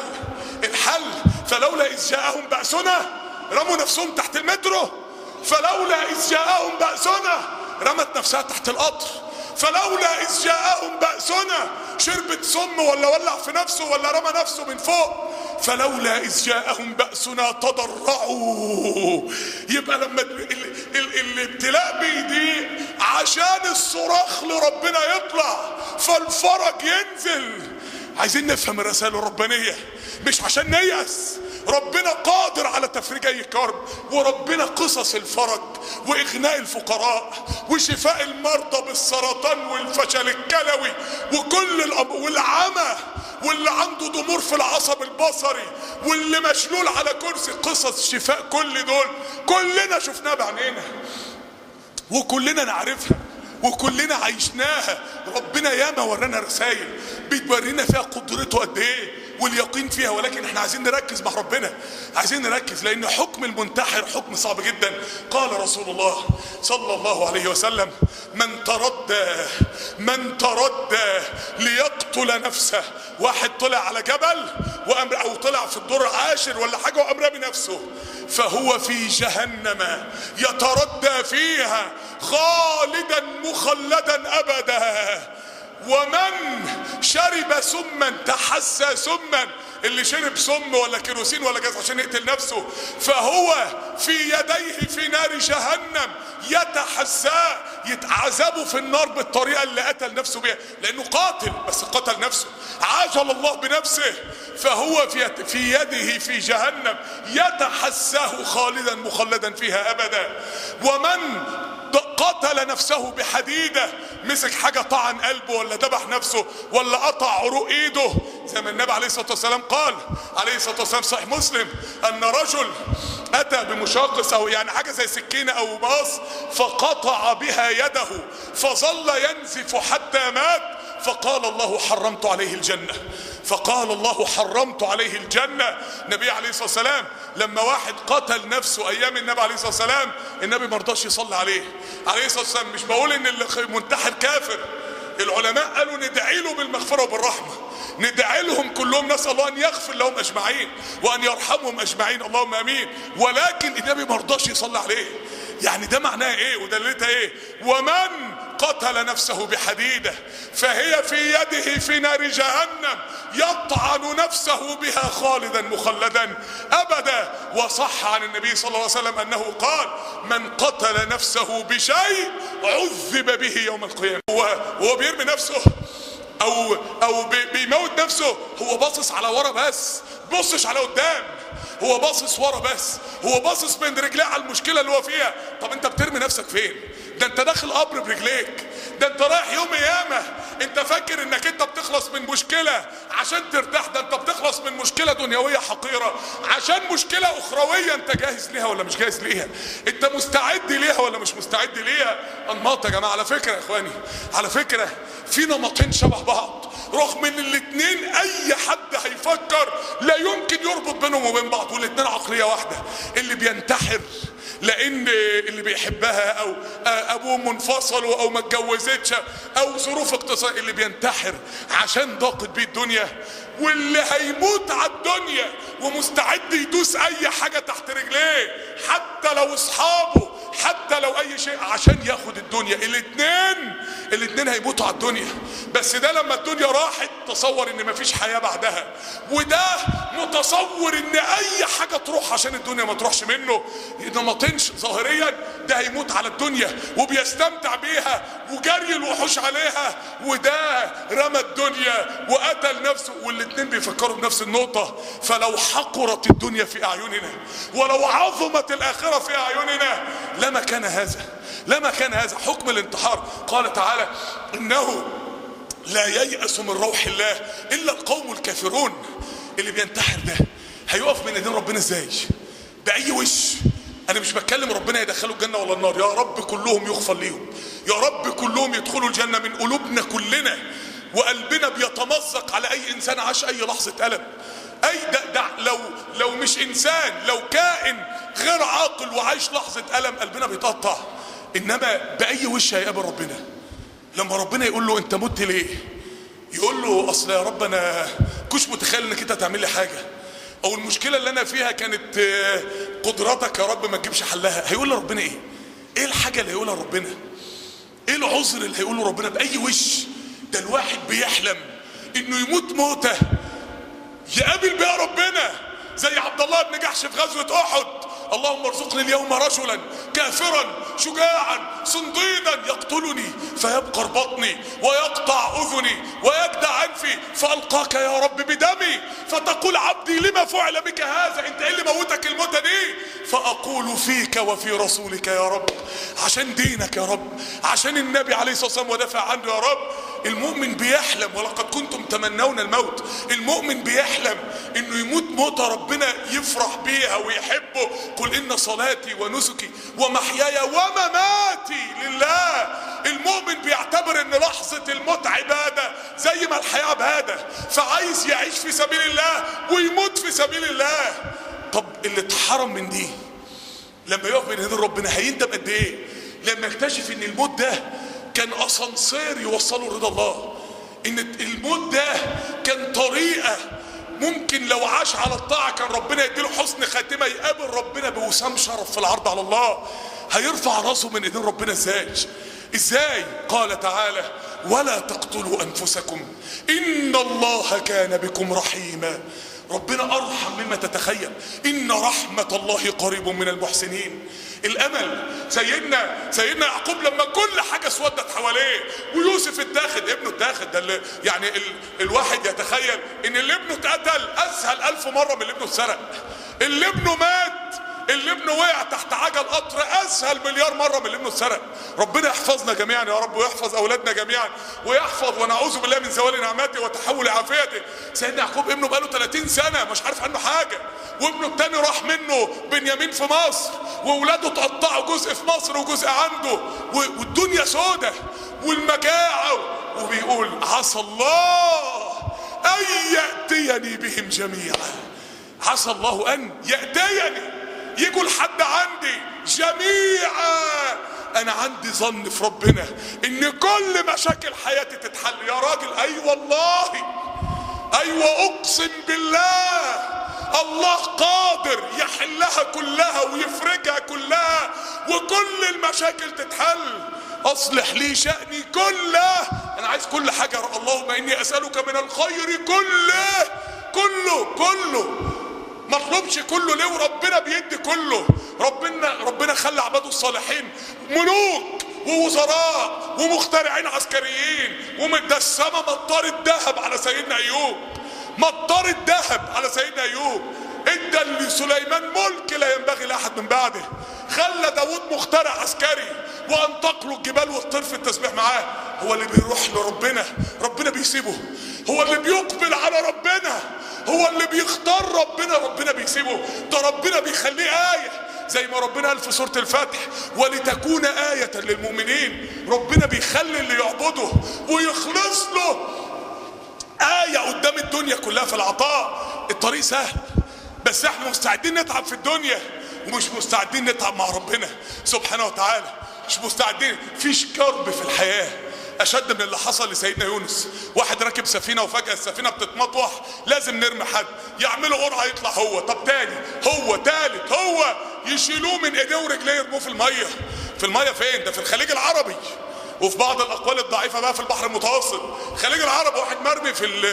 فلولا اذ جاءهم بأسنا رموا نفسهم تحت المترو، فلولا اذ جاءهم بأسنا رمت نفسها تحت القطر، فلولا اذ جاءهم بأسنا شربت سم ولا ولع في نفسه ولا رمى نفسه من فوق، فلولا اذ جاءهم بأسنا تضرعوا. يبقى لما الابتلاء بيضيق عشان الصراخ لربنا يطلع فالفرج ينزل. عايزين نفهم الرسائل الربانية، مش عشان نيأس. ربنا قادر على تفريج اي كرب، وربنا قصص الفرج واغناء الفقراء وشفاء المرضى بالسرطان والفشل الكلوي وكل والعمى واللي عنده ضمور في العصب البصري واللي مشلول على كرسي. قصص شفاء كل دول كلنا شفناها بعينينا وكلنا نعرفها وكلنا عايشناها. ربنا ياما ورانا رسائل بتورينا فيها قدرته قد ايه واليقين فيها، ولكن احنا عايزين نركز مع ربنا، عايزين نركز، لان حكم المنتحر حكم صعب جدا. قال رسول الله صلى الله عليه وسلم: من تردى ليقتل نفسه. واحد طلع على جبل او طلع في الدور العاشر ولا حاجه وقام رامي نفسه، فهو في جهنم يتردى فيها خالدا مخلدا ابدا. ومن شرب سما تحسى سما، اللي شرب سم ولا كيروسين ولا جاز عشان يقتل نفسه، فهو في يديه في نار جهنم يتحسى، يتعذبوا في النار بالطريقه اللي قتل نفسه بيها، لانه قاتل بس قتل نفسه. عاجل الله بنفسه، فهو في يده في جهنم يتحساه خالدا مخلدا فيها ابدا. ومن قتل نفسه بحديدة، مسك حاجة طعن قلبه ولا ذبح نفسه ولا قطع عروق ايده، زي ما النبي عليه الصلاة والسلام قال عليه الصلاة والسلام صحيح مسلم ان رجل اتى بمشاقص او يعني حاجة زي سكينة او مقص فقطع بها يده فظل ينزف حتى مات، فقال الله حرمت عليه الجنة، فقال الله حرمت عليه الجنة. النبي عليه الصلاة والسلام لما واحد قتل نفسه ايام النبي عليه الصلاة والسلام النبي ما رضاش يصلي عليه الصلاة والسلام. مش بقول ان اللي منتحر كافر، العلماء قالوا ندعي له بالمغفرة وبالرحمة، ندعي لهم كلهم، نسأل الله ان يغفر لهم اجمعين وان يرحمهم اجمعين، اللهم امين. ولكن النبي ما رضاش يصلي عليه. يعني ده معناه ايه ودلتها ايه؟ ومن قتل نفسه بحديدة فهي في يده في نار جهنم يطعن نفسه بها خالدا مخلدا ابدا. وصح عن النبي صلى الله عليه وسلم انه قال: من قتل نفسه بشيء عذب به يوم القيامة. هو بيرمي نفسه او بيموت نفسه، هو باصص على ورا بس، بصش على قدام، هو باصص ورا بس، هو باصص بين رجليه على المشكله اللي هو فيها. طب انت بترمي نفسك فين؟ ده انت داخل قبر برجليك، ده انت رايح يوم قيامة. انت فاكر انك انت بتخلص من مشكلة عشان ترتاح؟ ده انت بتخلص من مشكلة دنيوية حقيرة عشان مشكلة اخروية. انت جاهز ليها ولا مش جاهز ليها؟ انت مستعد ليها ولا مش مستعد ليها؟ انماط يا جماعة. على فكرة يا اخواني، على فكرة في نمطين شبه بعض، رغم ان الاتنين اي حد هيفكر لا يمكن يربط بينهم وبين بعض، والاتنين عقلية واحدة. اللي بينتحر لان اللي بيحبها او ابوه منفصلوا او ما اتجوزتش او ظروف اقتصاديه، اللي بينتحر عشان ضاقت بيه الدنيا، واللي هيموت على الدنيا ومستعد يدوس اي حاجه تحت رجليه حتى لو اصحابه، حتى لو اي شيء عشان ياخد الدنيا. الاتنين هيموتوا على الدنيا. بس ده لما الدنيا راحت تصور ان مفيش حياه بعدها، وده متصور ان اي حاجه تروح عشان الدنيا ما تروحش منه. نمطين ظاهريا، ده هيموت على الدنيا وبيستمتع بيها وجري الوحوش عليها، وده رمى الدنيا وقتل نفسه. والاتنين بيفكروا بنفس النقطه. فلو حقرت الدنيا في اعيننا ولو عظمت الاخره في اعيننا لما كان هذا حكم الانتحار. قال تعالى: انه لا ييأس من روح الله الا القوم الكافرون. اللي بينتحر ده هيقف بين ايدين ربنا ازاي؟ باي وش؟ انا مش بتكلم ربنا يدخلوا الجنه ولا النار، يا رب كلهم يغفر ليهم، يا رب كلهم يدخلوا الجنه من قلوبنا كلنا، وقلبنا بيتمزق على اي انسان عاش اي لحظه الم. اي ده لو مش انسان، لو كائن غير عاقل وعايش لحظه الم قلبنا بيتقطع. انما باي وش هيقابل ربنا؟ لما ربنا يقول له: انت مت ليه؟ يقول له: اصل يا رب انا كنتش متخيل انك انت تعمل لي حاجه، او المشكله اللي انا فيها كانت قدرتك يا رب ما تجيبش حلها. هيقول لربنا ايه؟ ايه الحاجه اللي هيقولها ربنا؟ ايه العذر اللي هيقوله ربنا؟ باي وش؟ ده الواحد بيحلم انه يموت موته يقابل بها ربنا، زي عبد الله بن جحش في غزوه احد: اللهم ارزقني اليوم رجلا كافرا شجاعا صنديدا يقتلني فيبقر بطني ويقطع اذني ويجدع انفي فالقاك يا رب بدمي فتقول: عبدي لما فعل بك هذا؟ انت ايه اللي موتك الموتة دي؟ فاقول: فيك وفي رسولك يا رب، عشان دينك يا رب، عشان النبي عليه الصلاه والسلام ودافع عنه يا رب. المؤمن بيحلم: ولقد كنتم تمنون الموت. المؤمن بيحلم انه يموت موتة ربنا يفرح بيها ويحبه. قل ان صلاتي ونسكي ومحياي ومماتي لله. المؤمن بيعتبر ان لحظة الموت عبادة زي ما الحياة عبادة، فعايز يعيش في سبيل الله ويموت في سبيل الله. طب اللي اتحرم من دي لما يقف بين يدين ربنا هيندم قد ايه؟ لما يكتشف ان الموت ده كان اسانسير يوصله لرضا الله، ان الموت ده كان طريقة ممكن لو عاش على الطاعة كان ربنا يديله حسن خاتمة يقابل ربنا بوسام شرف في العرض على الله. هيرفع راسه من ايدين ربنا ازاي؟ قال تعالى: ولا تقتلوا انفسكم ان الله كان بكم رحيما. ربنا ارحم مما تتخيل. ان رحمة الله قريب من المحسنين. الامل سيدنا يعقوب لما كل حاجه اسودت حواليه ويوسف اتاخد، ابنه اتاخد، ده يعني الواحد يتخيل ان اللي ابنه اتقتل اسهل 1000 مره من اللي ابنه اتسرق. اللي ابنه مات، اللي ابنه وقع تحت عجل قطر اسهل مليار مره من اللي ابنه اتسرق. ربنا يحفظنا جميعا يا رب، ويحفظ اولادنا جميعا، ويحفظ ونعوذ بالله من زوال نعمته وتحول عافيته. سيدنا يعقوب ابنه بقاله 30 سنه مش عارف عنه حاجه، وابنه التاني راح منه بنيامين في مصر، واولاده اتقطعوا جزء في مصر وجزء عنده، والدنيا سودة والمجاعه، وبيقول: عسى الله ان ياتيني بهم جميعا. عسى الله ان ياتيني، يجوا لحد عندي جميعا. انا عندي ظن في ربنا ان كل مشاكل حياتي تتحل. يا راجل اي والله، ايوه اقسم بالله، الله قادر يحلها كلها ويفرجها كلها وكل المشاكل تتحل. اصلح لي شأني كله. انا عايز كل حاجة. اللهم اني اسألك من الخير كله ما اطلبش كله ليه؟ وربنا بيدي كله. ربنا خلى عباده الصالحين ملوك ووزراء ومخترعين عسكريين، ده السما مطرت ذهب على سيدنا ايوب، مطرت ذهب على سيدنا ايوب. ادى لسليمان ملك لا ينبغي لاحد من بعده. خلى داود مخترع عسكري، وان تقلق الجبال والطير في التسبيح معاه. هو اللي بيروح لربنا ربنا بيسيبه، هو اللي بيقبل على ربنا، هو اللي بيختار ربنا ربنا بيسيبه. ده ربنا بيخليه آية، زي ما ربنا قال في سورة الفتح ولتكون آية للمؤمنين. ربنا بيخلي اللي يعبده ويخلص له آية قدام الدنيا كلها في العطاء. الطريق سهل، بس احنا مستعدين نتعب في الدنيا ومش مستعدين نتعب مع ربنا سبحانه وتعالى. مش مستعدين. فيش كرب في الحياة اشد من اللي حصل لسيدنا يونس. واحد راكب سفينة وفجأة السفينة بتتمطوح، لازم نرمي حد، يعملوا قرعة يطلع هو، طب تاني هو، تالت هو، يشيلوه من ايديه ورجليه يرموه في المية. في المية فين؟ ده في الخليج العربي، وفي بعض الاقوال الضعيفة بقى في البحر المتوسط. الخليج العربي واحد مرمي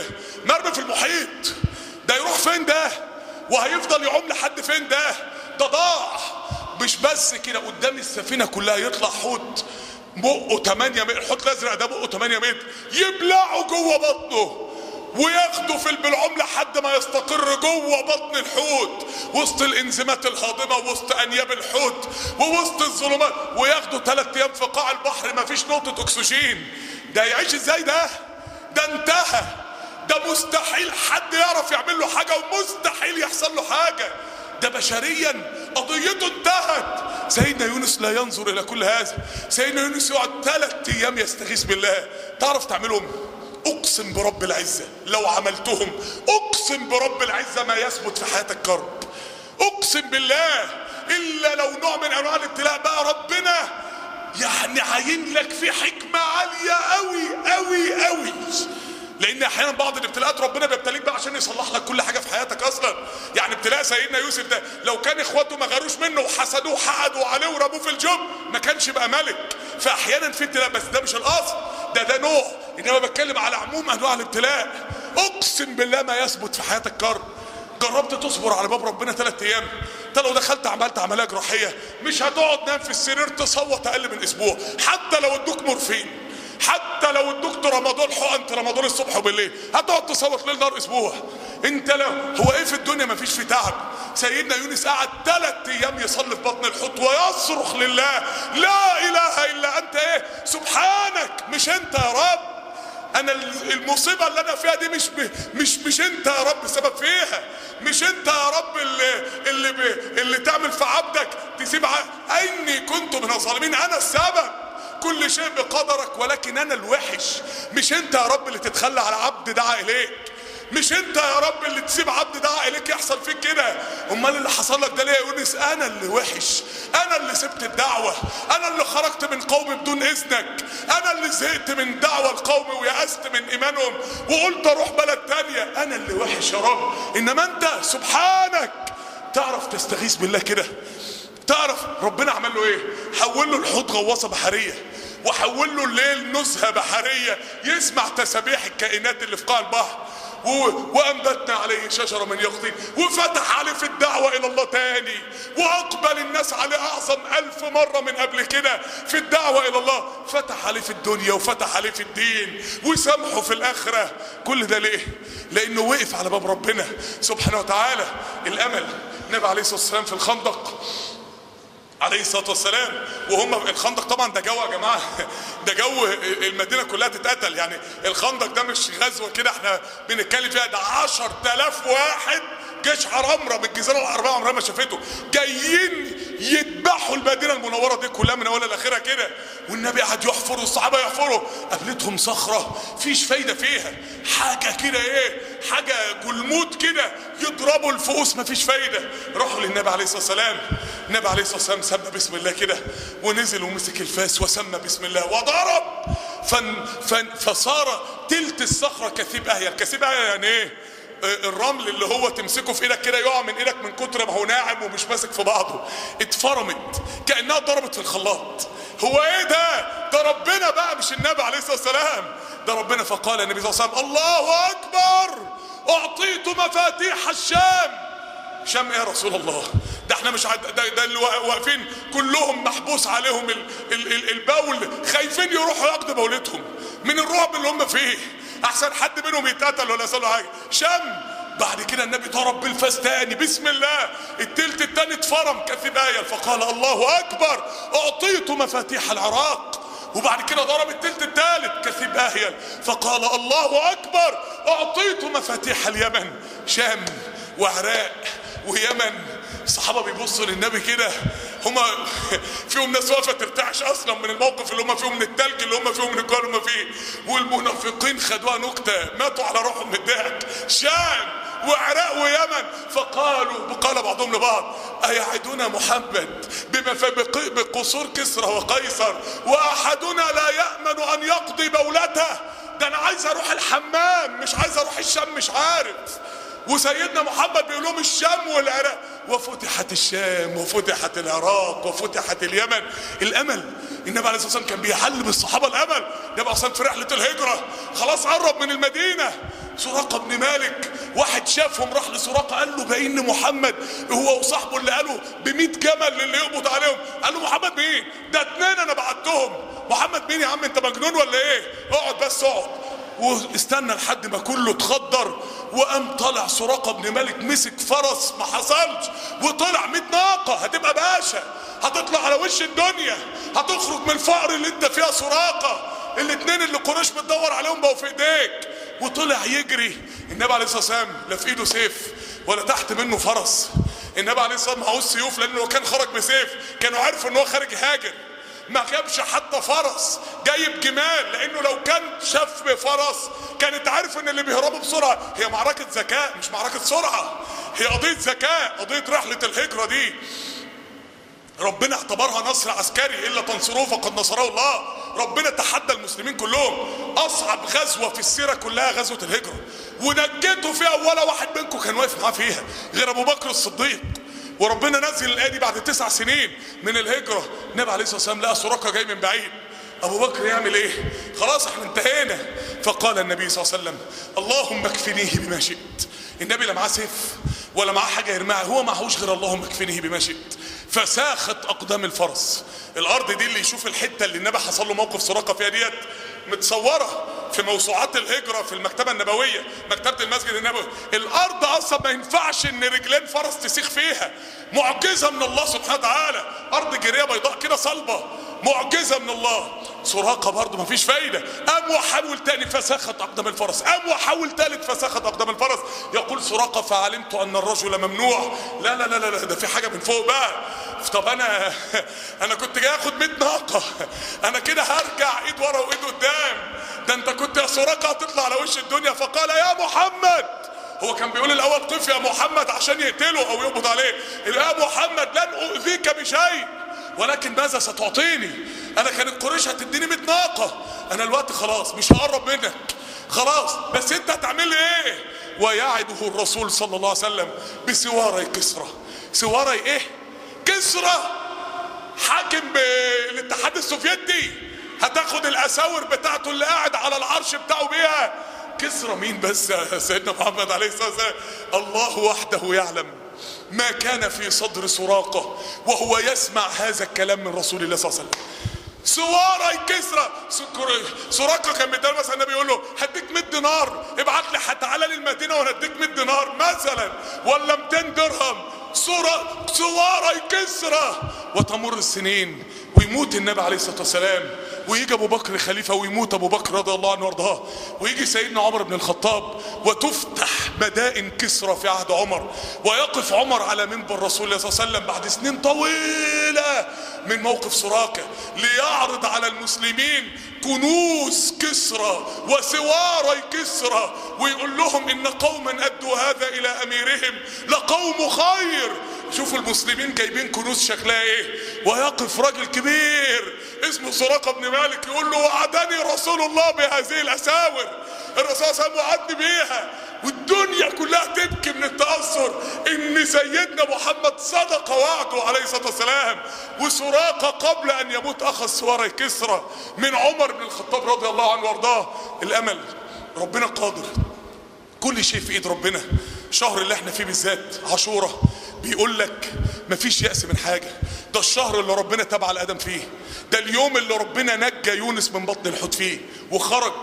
في المحيط، ده يروح فين ده؟ وهيفضل يعوم لحد فين ده؟ ده ضاع. مش بس كده، قدام السفينة كلها يطلع حوت بقه 8 متر، الحوت الازرق ده بقه 8 متر، يبلعه جوه بطنه وياخده في البلعوم لحد ما يستقر جوه بطن الحوت، وسط الانزيمات الهاضمه ووسط انياب الحوت ووسط الظلمات، وياخده 3 ايام في قاع البحر مفيش نقطه اكسجين. ده يعيش ازاي ده؟ ده انتهى. ده مستحيل حد يعرف يعمل له حاجه، ومستحيل يحصل له حاجه. ده بشريا قضيته انتهت. سيدنا يونس لا ينظر الى كل هذا. سيدنا يونس يقعد 3 ايام يستغيث بالله. تعرف تعملهم؟ اقسم برب العزة لو عملتهم، اقسم برب العزة ما يثبت في حياتك كرب. اقسم بالله، الا لو نوع من انواع الابتلاء بقى ربنا يعني عاين لك في حكمة عالية قوي قوي قوي. لان احيانا بعض الابتلاءات ربنا بيبتليك بقى عشان يصلح لك كل حاجه في حياتك اصلا. يعني ابتلاء سيدنا يوسف ده لو كان اخواته ما غاروش منه وحسدوه وحقدوا عليه ورموه في الجب ما كانش بقى ملك. فاحيانا في ابتلاء، بس ده مش الاصل، ده نوع. انما بتكلم على عموم انواع الابتلاء. اقسم بالله ما يثبت في حياتك كرب. جربت تصبر على باب ربنا 3 ايام؟ انت لو دخلت عملت عمليه جراحيه مش هتقعد نام في السرير تصوت اقل من اسبوع، حتى لو ادوك مورفين، حتى لو ادوك ترامادول حقن ترامادول الصبح وبالليل هتقعد تصوت ليل نهار اسبوع. انت لو هو ايه في الدنيا ما فيش في تعب. سيدنا يونس قعد 3 ايام يصلي في بطن الحوت ويصرخ لله لا اله الا انت. ايه سبحانك، مش انت يا رب. انا المصيبه اللي انا فيها دي مش انت يا رب السبب فيها. مش انت يا رب اللي تعمل في عبدك تسيب اني كنت من الظالمين، انا السبب. كل شيء بقدرك، ولكن انا الوحش. مش انت يا رب اللي تتخلى على عبد دعا اليك. مش انت يا رب اللي تسيب عبد دعا اليك يحصل فيك كده. امال اللي حصل لك ده ليه يا يونس؟ انا اللي وحش، انا اللي سبت الدعوه، انا اللي خرجت من قومي بدون اذنك، انا اللي زهقت من دعوه القوم ويأست من ايمانهم وقلت اروح بلد تانية. انا اللي وحش يا رب، انما انت سبحانك. تعرف تستغيث بالله كده؟ تعرف ربنا عمل له ايه؟ حول له الحوت غواصه بحريه، وحول له الليل نزهه بحريه يسمع تسابيح الكائنات اللي في قاع البحر، وانبتنا عليه شجره من يقطين، وفتح عليه في الدعوه الى الله تاني، واقبل الناس عليه اعظم 1000 مره من قبل كده في الدعوه الى الله. فتح عليه في الدنيا وفتح عليه في الدين وسامحه في الاخره. كل ده ليه؟ لانه وقف على باب ربنا سبحانه وتعالى. الامل. النبي عليه الصلاه والسلام في الخندق عليه الصلاه والسلام، وهم الخندق طبعا ده جو يا جماعه، ده جو المدينه كلها تتقتل. يعني الخندق ده مش غزوه كده احنا بنتكلم فيها، ده 10,000 واحد جيش عمره من الجزيره العربيه عمرها ما شافته، جايين يذبحوا المدينه المنوره دي كلها من اولها لاخرها كده. والنبي قعد يحفر والصحابه يحفروا، قابلتهم صخره فيش فايده فيها، حاجه كده ايه، حاجه جلمود كده يضربوا الفؤوس مفيش فايده. راحوا للنبي عليه الصلاه والسلام. النبي عليه الصلاه والسلام سمى بسم الله كده ونزل ومسك الفاس وسمى بسم الله وضرب فصار تلت الصخره كثيب اهيل. كثيب اهيل يعني ايه؟ الرمل اللي هو تمسكه في ايدك كده يقع من ايدك من كتر ما هو ناعم ومش ماسك في بعضه، اتفرمت كانها ضربت في الخلاط. هو ايه ده؟ ده ربنا بقى مش النبي عليه الصلاه والسلام، ده ربنا. فقال النبي صلى الله عليه وسلم الله اكبر، اعطيت مفاتيح الشام. شام ايه يا رسول الله؟ ده احنا مش ده اللي واقفين كلهم محبوس عليهم البول، خايفين يروحوا يقضوا بولتهم من الرعب اللي هم فيه، احسن حد منهم يتقتل ولا يحصل له حاجه. شام بعد كده النبي ضرب بالفاس تاني، بسم الله، التلت التاني اتفرم كثيب آيل، فقال الله اكبر اعطيت مفاتيح العراق. وبعد كده ضرب التلت التالت كثيب آيل، فقال الله اكبر اعطيت مفاتيح اليمن. شام وعراق ويمن. الصحابه بيبصوا للنبي كده، هما فيهم ناس واقفه ترتعش اصلا من الموقف اللي هما فيهم، من التلج اللي هما فيهم، من الجو اللي هما فيه. والمنافقين خدوها نكته، ماتوا على روحهم من الضحك. شام وعراق ويمن. قال بعضهم لبعض أيعدنا محمد بقصور كسرى وقيصر واحدنا لا يأمن ان يقضي بولته؟ ده انا عايز اروح الحمام، مش عايز اروح الشام، مش عارف. وسيدنا محمد بيقول لهم الشام والعراق، وفتحت الشام وفتحت العراق وفتحت اليمن. الامل، النبي عليه الصلاه والسلام كان بيحل بالصحابه الامل. النبي اصلا في رحله الهجره خلاص قرب من المدينه. سراقه بن مالك واحد شافهم، راح لسراقه قال له بان محمد هو وصاحبه اللي قالوا ب100 جمل اللي يقبض عليهم. قال له محمد مين؟ ده 2 انا بعتهم. محمد مين يا عم، انت مجنون ولا ايه؟ اقعد بس اقعد. واستنى لحد ما كله اتخدر، وقام طلع سراقه بن مالك مسك فرس ما حصلش، وطلع 100 ناقه. هتبقى باشا، هتطلع على وش الدنيا، هتخرج من الفقر اللي انت فيها. سراقه الاتنين اللي قريش بتدور عليهم بقوا في ايديك. وطلع يجري. النبي عليه الصلاه والسلام لا في ايده سيف ولا تحت منه فرس. النبي عليه الصلاه والسلام معهوش سيوف، لانه لو كان خرج بسيف كانوا عرفوا ان هو خارج هاجر. ما جابش حتى فرس، جايب جمال، لانه لو كان شاف بفرس كانت عارف ان اللي بيهربوا بسرعه. هي معركه ذكاء مش معركه سرعه، هي قضيه ذكاء، قضيه رحله الهجره دي. ربنا اعتبرها نصر عسكري، الا تنصروه فقد نصره الله. ربنا تحدى المسلمين كلهم. اصعب غزوه في السيره كلها غزوه الهجره، ونجيته فيها ولا واحد منكم كان واقف معاه فيها غير ابو بكر الصديق. وربنا نزل الايه دي بعد 9 سنين من الهجره. النبي عليه الصلاه والسلام لقى سراقه جاي من بعيد. ابو بكر يعمل ايه؟ خلاص احنا انتهينا. فقال النبي صلى الله عليه وسلم اللهم اكفنيه بما شئت. النبي لا معاه سيف ولا معاه حاجه يرميها، هو معهوش غير اللهم اكفنيه بما شئت. فساخت اقدام الفرس. الارض دي اللي يشوف الحته اللي النبي حصل له موقف سراقه فيها ديت متصوره في موسوعات الهجره في المكتبه النبويه، مكتبه المسجد النبوي. الارض اصلا ما ينفعش ان رجلين فرس تسيخ فيها. معجزه من الله سبحانه وتعالى. ارض جيريه بيضاء كده صلبه، معجزه من الله. سراقه برضه ما فيش فايده، قام وحاول تاني فساخت اقدام الفرس، قام وحاول تالت فساخت اقدام الفرس. يقول سراقه فعلمت ان الرجل ممنوع. لا لا لا لا، ده في حاجه من فوق بقى. طب انا كنت جاي اخد 100 ناقه، انا كده هرجع ايد ورا وايد قدام. ده انت كنت يا سراقه هتطلع على وش الدنيا. فقال يا محمد، هو كان بيقول الاول قف يا محمد عشان يقتله او يقبض عليه. يا محمد لن اؤذيك بشيء، ولكن ماذا ستعطيني؟ انا كانت قريش هتديني 100 ناقه، انا الوقت خلاص مش هقرب منك خلاص، بس انت هتعمل لي ايه؟ ويعده الرسول صلى الله عليه وسلم بسواري كسرى. سواري ايه؟ كسرى حاكم بالاتحاد السوفيتي، هتاخد الاساور بتاعته اللي قاعد على العرش بتاعه بيها. كسرى مين بس يا سيدنا محمد عليه الصلاه والسلام؟ الله وحده يعلم ما كان في صدر سراقه وهو يسمع هذا الكلام من رسول الله صلى الله عليه وسلم. سواري كسرى. سراقه كان بيدار مثلا النبي يقول له هديك 100 دينار، ابعت لي تعالى للمدينه وانا هديك 100 دينار مثلا، ولا 200 درهم. سواري كسرى. وتمر السنين ويموت النبي عليه الصلاه والسلام، ويجي ابو بكر خليفه ويموت ابو بكر رضي الله عنه وارضاه، ويجي سيدنا عمر بن الخطاب وتفتح مدائن كسرى في عهد عمر، ويقف عمر على منبر رسول الله صلى الله عليه وسلم بعد سنين طويله من موقف سراقه ليعرض على المسلمين كنوز كسرى وسواري كسرى، ويقول لهم ان قوما ادوا هذا الى اميرهم لقوم خير. شوفوا المسلمين جايبين كنوز شكلها ايه، ويقف راجل كبير اسمه سراقه بن مالك يقول له وعدني رسول الله بهذه الاساور، الرسول صلى الله عليه وسلم وعدني بيها. والدنيا كلها تبكي من التأثر ان سيدنا محمد صدق وعده عليه الصلاة والسلام. وسراقه قبل ان يموت اخذ سواري كسرى من عمر بن الخطاب رضي الله عنه وارضاه. الامل، ربنا قادر، كل شيء في ايد ربنا. الشهر اللي احنا فيه بالذات عاشوراء بيقول لك مفيش يأس من حاجة. ده الشهر اللي ربنا تاب على آدم فيه، ده اليوم اللي ربنا نجى يونس من بطن الحوت فيه وخرج،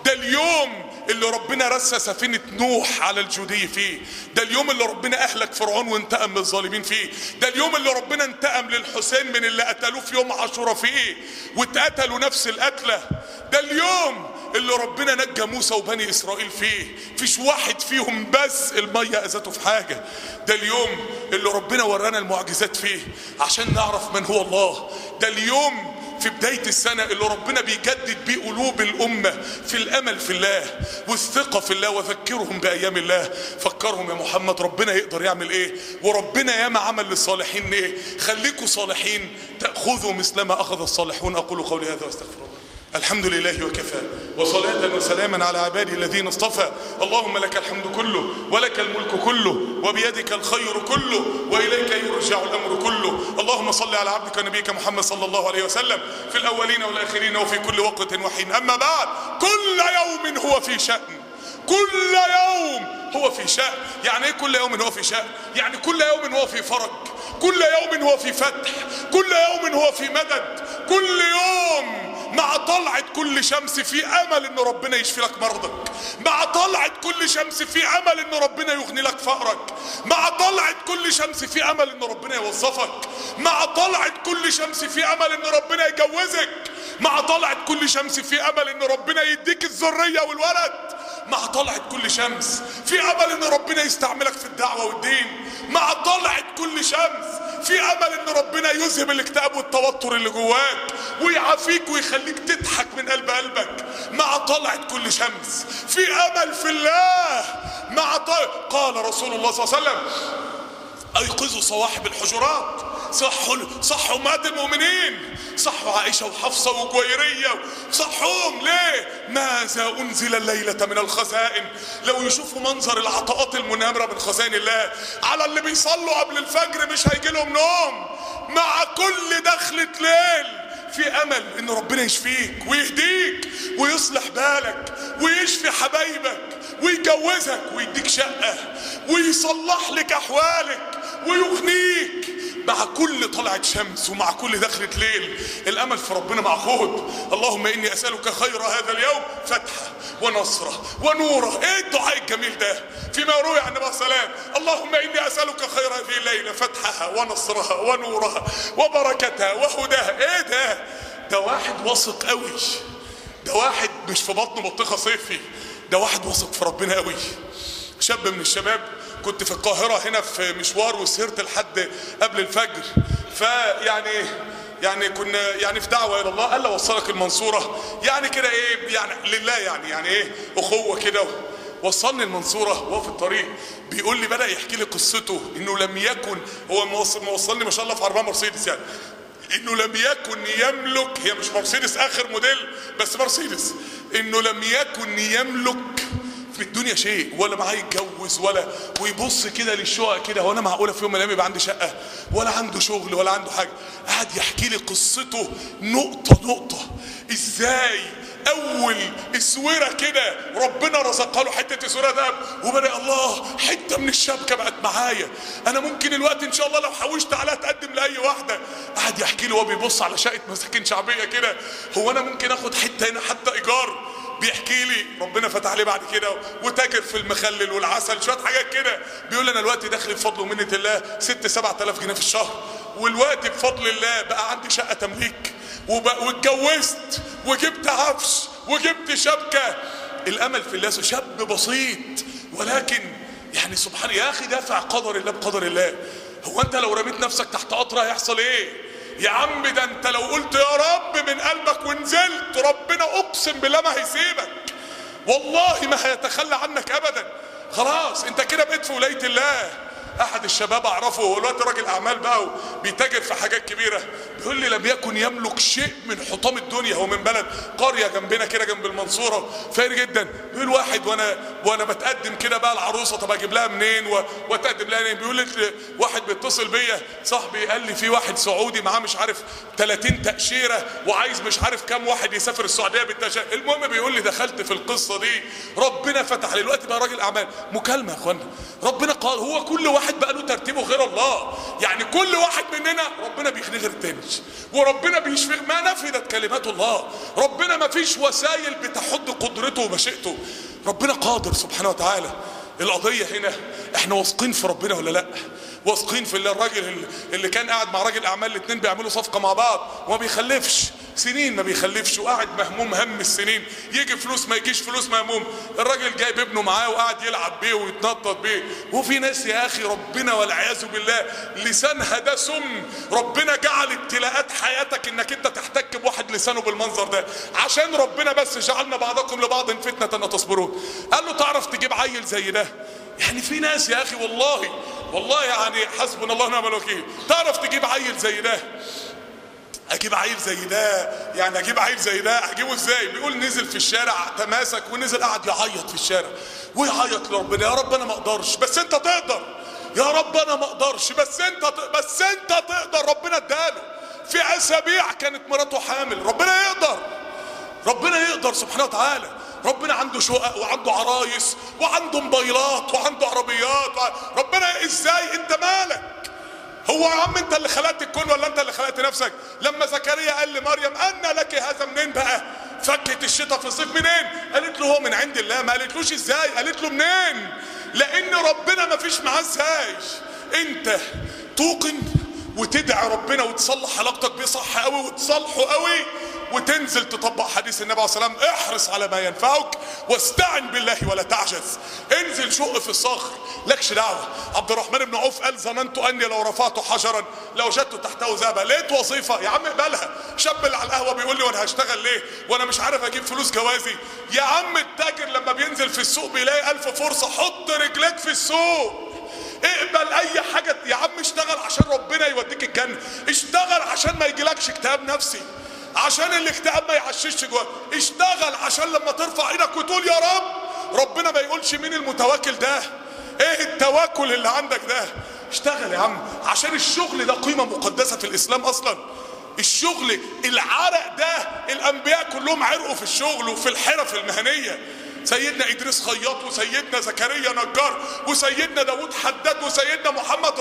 ده اليوم اللي ربنا رسى سفينة نوح على الجودي فيه، ده اليوم اللي ربنا اهلك فرعون وانتقم من الظالمين فيه، ده اليوم اللي ربنا انتقم للحسين من اللي قتلوه في يوم عاشوراء فيه واتقتلوا نفس القتلة، ده اليوم اللي ربنا نجى موسى وبني اسرائيل فيه، فيش واحد فيهم بس المية اذته في حاجة، ده اليوم اللي ربنا ورانا المعجزات فيه عشان نعرف من هو الله، ده اليوم في بداية السنة اللي ربنا بيجدد بيه قلوب الأمة في الأمل في الله والثقة في الله. وذكرهم بأيام الله، فكرهم يا محمد ربنا يقدر يعمل ايه، وربنا ياما عمل للصالحين ايه. خليكوا صالحين تأخذوا مثل ما أخذ الصالحون. أقول قولي هذا واستغفر الله. الحمد لله وكفى، وصلاة وسلاما على عباده الذين اصطفى. اللهم لك الحمد كله ولك الملك كله وبيدك الخير كله وإليك يرجع الأمر كله. اللهم صل على عبدك ونبيك محمد صلى الله عليه وسلم في الأولين والآخرين وفي كل وقت وحين. أما بعد، كل يوم هو في شأن، كل يوم هو في شأن. يعني ايه كل يوم هو في شأن؟ يعني كل يوم هو في فرج، كل يوم هو في فتح، كل يوم هو في مدد، كل يوم مع طلعة كل شمس في امل ان ربنا يشفي لك مرضك، مع طلعة كل شمس في امل ان ربنا يغني لك فقرك، مع طلعة كل شمس في امل ان ربنا يوظفك، مع طلعة كل شمس في امل ان ربنا يجوزك، مع طلعة كل شمس في امل ان ربنا يديك الذرية والولد، مع طلعة كل شمس في امل ان ربنا يستعملك في الدعوة والدين، مع طلعة كل شمس في امل ان ربنا يذهب الاكتئاب والتوتر اللي جواك ويعافيك ويخليك تضحك من قلبك، مع طلعة كل شمس في امل في الله. قال رسول الله صلى الله عليه وسلم: ايقظوا صواحب الحجرات، صحوا مات المؤمنين، صحوا عائشة وحفصة وجويرية، صحوهم ليه؟ ماذا انزل الليلة من الخزائن. لو يشوفوا منظر العطاءات المنامرة من خزائن الله على اللي بيصلوا قبل الفجر مش هيجي لهم نوم. مع كل دخلة ليل في امل ان ربنا يشفيك ويهديك ويصلح بالك ويشفي حبايبك ويجوزك ويديك شقة ويصلح لك احوالك ويغنيك. مع كل طلعة شمس ومع كل دخلة ليل الامل في ربنا معقود. اللهم اني اسألك خير هذا اليوم فتحه ونصره ونوره. ايه الدعاء الجميل ده فيما روي عن النبي صلى الله عليه وسلم: اللهم اني اسألك خير هذه الليلة فتحها ونصرها ونورها وبركتها وهداها. ايه ده؟ ده واحد واثق قوي، ده واحد مش في بطنه بطيخة صيفي، ده واحد واثق في ربنا قوي. شاب من الشباب كنت في القاهرة هنا في مشوار وسهرت لحد قبل الفجر، يعني كنا في دعوة إلى الله، قال لي وصلك المنصورة يعني كده ايه يعني لله يعني ايه اخوة كده. وصلني المنصورة وهو في الطريق بيقول لي، بدأ يحكي لي قصته انه لم يكن، هو موصلني ما شاء الله في عربية مرسيدس، يعني انه لم يكن يملك، هي مش مرسيدس اخر موديل بس مرسيدس، انه لم يكن يملك في الدنيا شيء، ولا معاه يتجوز ويبص كده للشقق كده، هو انا معقوله في يوم من الايام يبقى عندي شقه ولا عنده شغل ولا عنده حاجه. قعد يحكي لي قصته نقطه ازاي اول اسوره كده ربنا رزقها له حته اسوره دهب، وبدا الله حته من الشبكه بقت معايا، انا ممكن الوقت ان شاء الله لو حوشت عليها تقدم لاي واحده. قعد يحكي لي وهو بيبص على شقه مساكن شعبيه كده، هو انا ممكن اخد حته هنا حتى ايجار. بيحكي لي ربنا فتح عليه بعد كده وتاجر في المخلل والعسل شويه حاجات كده. بيقول انا الوقت دخلي بفضل ومنه الله 6-7 آلاف جنيه في الشهر، والوقت بفضل الله بقى عندي شقه تمليك واتجوزت وجبت عفش وجبت شبكه. الامل في الله. شاب بسيط ولكن يعني سبحان يا اخي دافع قدر الله بقدر الله. هو انت لو رميت نفسك تحت قطره هيحصل ايه يا عم؟ ده انت لو قلت يا رب من قلبك ونزلت ربنا اقسم بالله ما هيسيبك، والله ما هيتخلى عنك ابدا. خلاص انت كده بقيت في ولاية الله. احد الشباب اعرفه هو دلوقتي راجل اعمال بقى وبيتاجر في حاجات كبيره، بيقول لي لم يكن يملك شيء من حطام الدنيا. هو من بلد قريه جنبنا كده جنب المنصوره فقير جدا. بيقول واحد وانا بتقدم كده بقى العروسه، طب اجيب لها منين واتقدم لها منين؟ بيقول لي واحد بيتصل بيا صاحبي قال لي في واحد سعودي معاه مش عارف 30 تاشيره وعايز مش عارف كام واحد يسافر السعوديه بالتاشيره. المهم بيقول لي دخلت في القصه دي ربنا فتح لي دلوقتي بقى راجل اعمال. مكالمه يا اخوانا، ربنا قال هو كل واحد بقى له ترتيبه غير الله، يعني كل واحد مننا ربنا بيخليه غير التاني. وربنا بيشفي، ما نفذت كلمات الله. ربنا ما فيش وسائل بتحد قدرته ومشيئته. ربنا قادر سبحانه وتعالى. القضية هنا احنا واثقين في ربنا ولا لا؟ واثقين في الله. الراجل اللي كان قاعد مع راجل اعمال، الاتنين بيعملوا صفقة مع بعض وما بيخلفش سنين، ما بيخلفش، وقاعد مهموم هم السنين، يجي فلوس ما يجيش فلوس، مهموم. الراجل جايب ابنه معاه وقاعد يلعب بيه ويتنطط بيه. وفي ناس يا اخي ربنا والعياذ بالله لسانها ده سم. ربنا جعل ابتلاءات حياتك انك انت تحتك بواحد لسانه بالمنظر ده، عشان ربنا بس جعلنا بعضكم لبعض فتنة تصبرون. قال له تعرف تجيب عيل زي ده؟ يعني في ناس يا اخي والله يعني حسبنا الله ونعم الوكيل. تعرف تجيب عيل زي ده؟ اجيب عيل زي ده يعني اجيب عيل زي ده اجيبه ازاي؟ بيقول نزل في الشارع تماسك ونزل قعد يعيط في الشارع ويعيط لربنا، يا رب انا ما اقدرش بس انت تقدر، يا رب انا ما اقدرش بس انت تقدر. ربنا اداله. في اسابيع كانت مراته حامل، ربنا يقدر سبحانه وتعالى. ربنا عنده شقق وعنده عرايس وعنده موبايلات وعنده عربيات. ربنا ازاي؟ انت مالك؟ هو يا عم انت اللي خلقت الكون ولا انت اللي خلقت نفسك؟ لما زكريا قال لمريم ان لك هذا منين بقى؟ فكت الشتاء في الصيف منين؟ قالت له هو من عند الله. ما قالتلوش ازاي، قالت له منين؟ لان ربنا ما فيش معاه ازاي. انت توقن وتدعي ربنا وتصلح علاقتك بيه صح قوي وتصلحه قوي، وتنزل تطبق حديث النبي عليه الصلاه والسلام: احرص على ما ينفعك واستعن بالله ولا تعجز. انزل شق في الصخر، لكش دعوه. عبد الرحمن بن عوف قال: ظننت اني لو رفعت حجرا لوجدت تحته ذهبا. لقيت وظيفه، يا عم اقبلها. شاب اللي على القهوه بيقول لي وانا هشتغل ليه وانا مش عارف اجيب فلوس جوازي؟ يا عم التاجر لما بينزل في السوق بيلاقي 1000 فرصه. حط رجلك في السوق، اقبل اي حاجه. يا عم اشتغل عشان ربنا يوديك الجنه، اشتغل عشان ما يجيلكش اكتئاب نفسي، عشان الاكتئاب ما يعشش جواك. اشتغل عشان لما ترفع ايدك وتقول يا رب، ربنا ما يقولش مين المتواكل ده، ايه التواكل اللي عندك ده. اشتغل يا عم، عشان الشغل ده قيمه مقدسه في الاسلام اصلا. الشغل، العرق ده، الانبياء كلهم عرقوا في الشغل وفي الحرف المهنيه. سيدنا ادريس خياط، وسيدنا زكريا نجار، وسيدنا داود حداد، وسيدنا محمد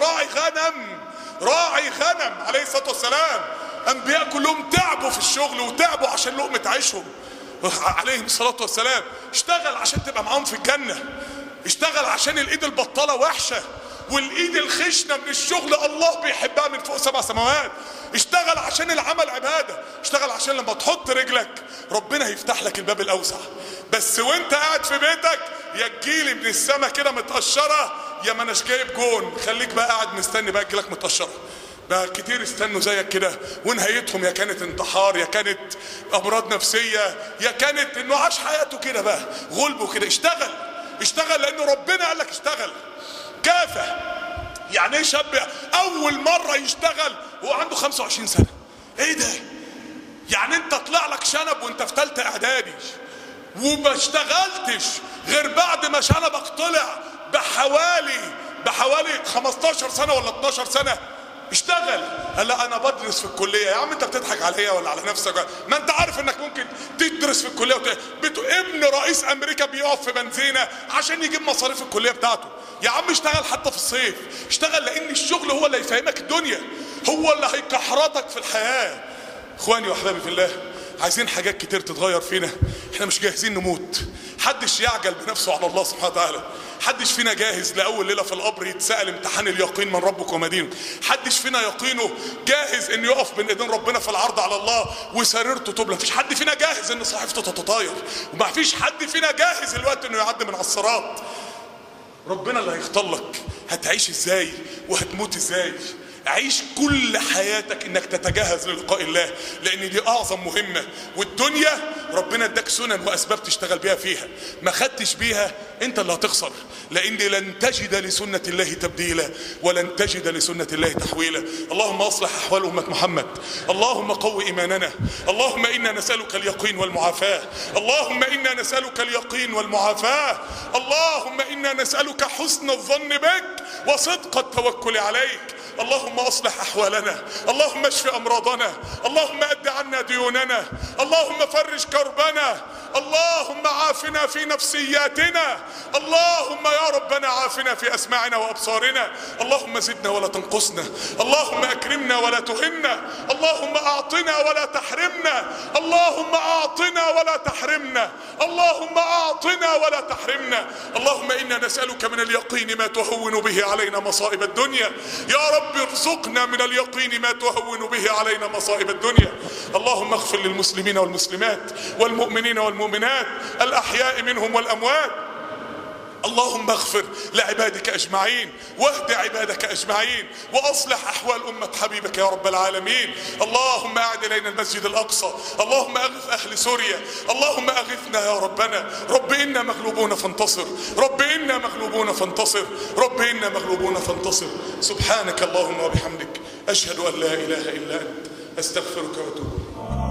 راعي غنم عليه الصلاه والسلام. انبياء كلهم تعبوا في الشغل وتعبوا عشان لقمه عيشهم عليهم الصلاه والسلام. اشتغل عشان تبقى معاهم في الجنه. اشتغل عشان الايد البطاله وحشه، والايد الخشنه من الشغل الله بيحبها من فوق 7 سماوات. اشتغل عشان العمل عباده. اشتغل عشان لما تحط رجلك ربنا هيفتح لك الباب الاوسع. بس وانت قاعد في بيتك يا تجيلي من السما كده متقشره، يا ما اناش جايب جون. خليك بقى قاعد مستني بقى تجيلك متقشره. بقى كتير استنوا زيك كده ونهايتهم يا كانت انتحار، يا كانت امراض نفسيه، يا كانت انه عاش حياته كده بقى غلبه كده. اشتغل لان ربنا قال لك اشتغل. كافح. يعني ايه شاب اول مره يشتغل وهو عنده 25 سنه؟ ايه ده؟ يعني انت طلع لك شنب وانت في ثالثه اعدادي وما اشتغلتش غير بعد ما شنبك طلع بحوالي 15 سنه ولا 12 سنه. اشتغل. قال لا انا بدرس في الكليه. يا عم انت بتضحك عليا ولا على نفسك؟ ما انت عارف انك ممكن تدرس في الكليه ابن رئيس امريكا بيقف في بنزينه عشان يجيب مصاريف الكليه بتاعته. يا عم اشتغل حتى في الصيف. اشتغل لان الشغل هو اللي هيفهمك الدنيا، هو اللي هيكحرتك في الحياه. اخواني واحبابي في الله، عايزين حاجات كتير تتغير فينا. احنا مش جاهزين نموت. حدش يعجل بنفسه على الله سبحانه وتعالى. حدش فينا جاهز لاول ليله في القبر يتسال امتحان اليقين من ربك وما دينك. حدش فينا يقينه جاهز انه يقف بين ايدين ربنا في العرض على الله وسريرته تبلى. مفيش حد فينا جاهز ان صحيفته تتطاير، وما فيش حد فينا جاهز الوقت انه يعدي من على الصراط. ربنا اللي هيختار لك هتعيش ازاي وهتموت ازاي. عيش كل حياتك انك تتجهز للقاء الله، لان دي اعظم مهمة. والدنيا ربنا اداك سنن واسباب تشتغل بيها فيها، ما خدتش بيها انت اللي هتخسر. لان لن تجد لسنة الله تبديلا ولن تجد لسنة الله تحويلا. اللهم اصلح احوال امة محمد، اللهم قو ايماننا، اللهم انا نسألك اليقين والمعافاة، اللهم انا نسألك اليقين والمعافاة، اللهم انا نسألك حسن الظن بك وصدق التوكل عليك. اللهم اصلح احوالنا، اللهم اشف امراضنا، اللهم اد عنا ديوننا، اللهم فرج كربنا، اللهم اللهم عافنا في نفسياتنا، اللهم يا ربنا عافنا في أسماعنا وأبصارنا. اللهم زدنا ولا تنقصنا، اللهم أكرمنا ولا تهنا، اللهم أعطنا ولا تحرمنا، اللهم أعطنا ولا تحرمنا، اللهم أعطنا ولا تحرمنا. اللهم إنا نسألك من اليقين ما تهون به علينا مصائب الدنيا. يا رب ارزقنا من اليقين ما تهون به علينا مصائب الدنيا. اللهم اغفر للمسلمين والمسلمات والمؤمنين والمؤمنات الأحياء منهم والأموات. اللهم اغفر لعبادك أجمعين، واهد عبادك أجمعين، وأصلح أحوال أمة حبيبك يا رب العالمين. اللهم أعد إلينا المسجد الأقصى، اللهم أغث أهل سوريا، اللهم أغثنا يا ربنا. رب إنا مغلوبون فانتصر، رب إنا مغلوبون فانتصر، رب إنا مغلوبون فانتصر. سبحانك اللهم وبحمدك، أشهد أن لا إله إلا أنت، أستغفرك وأتوب إليك.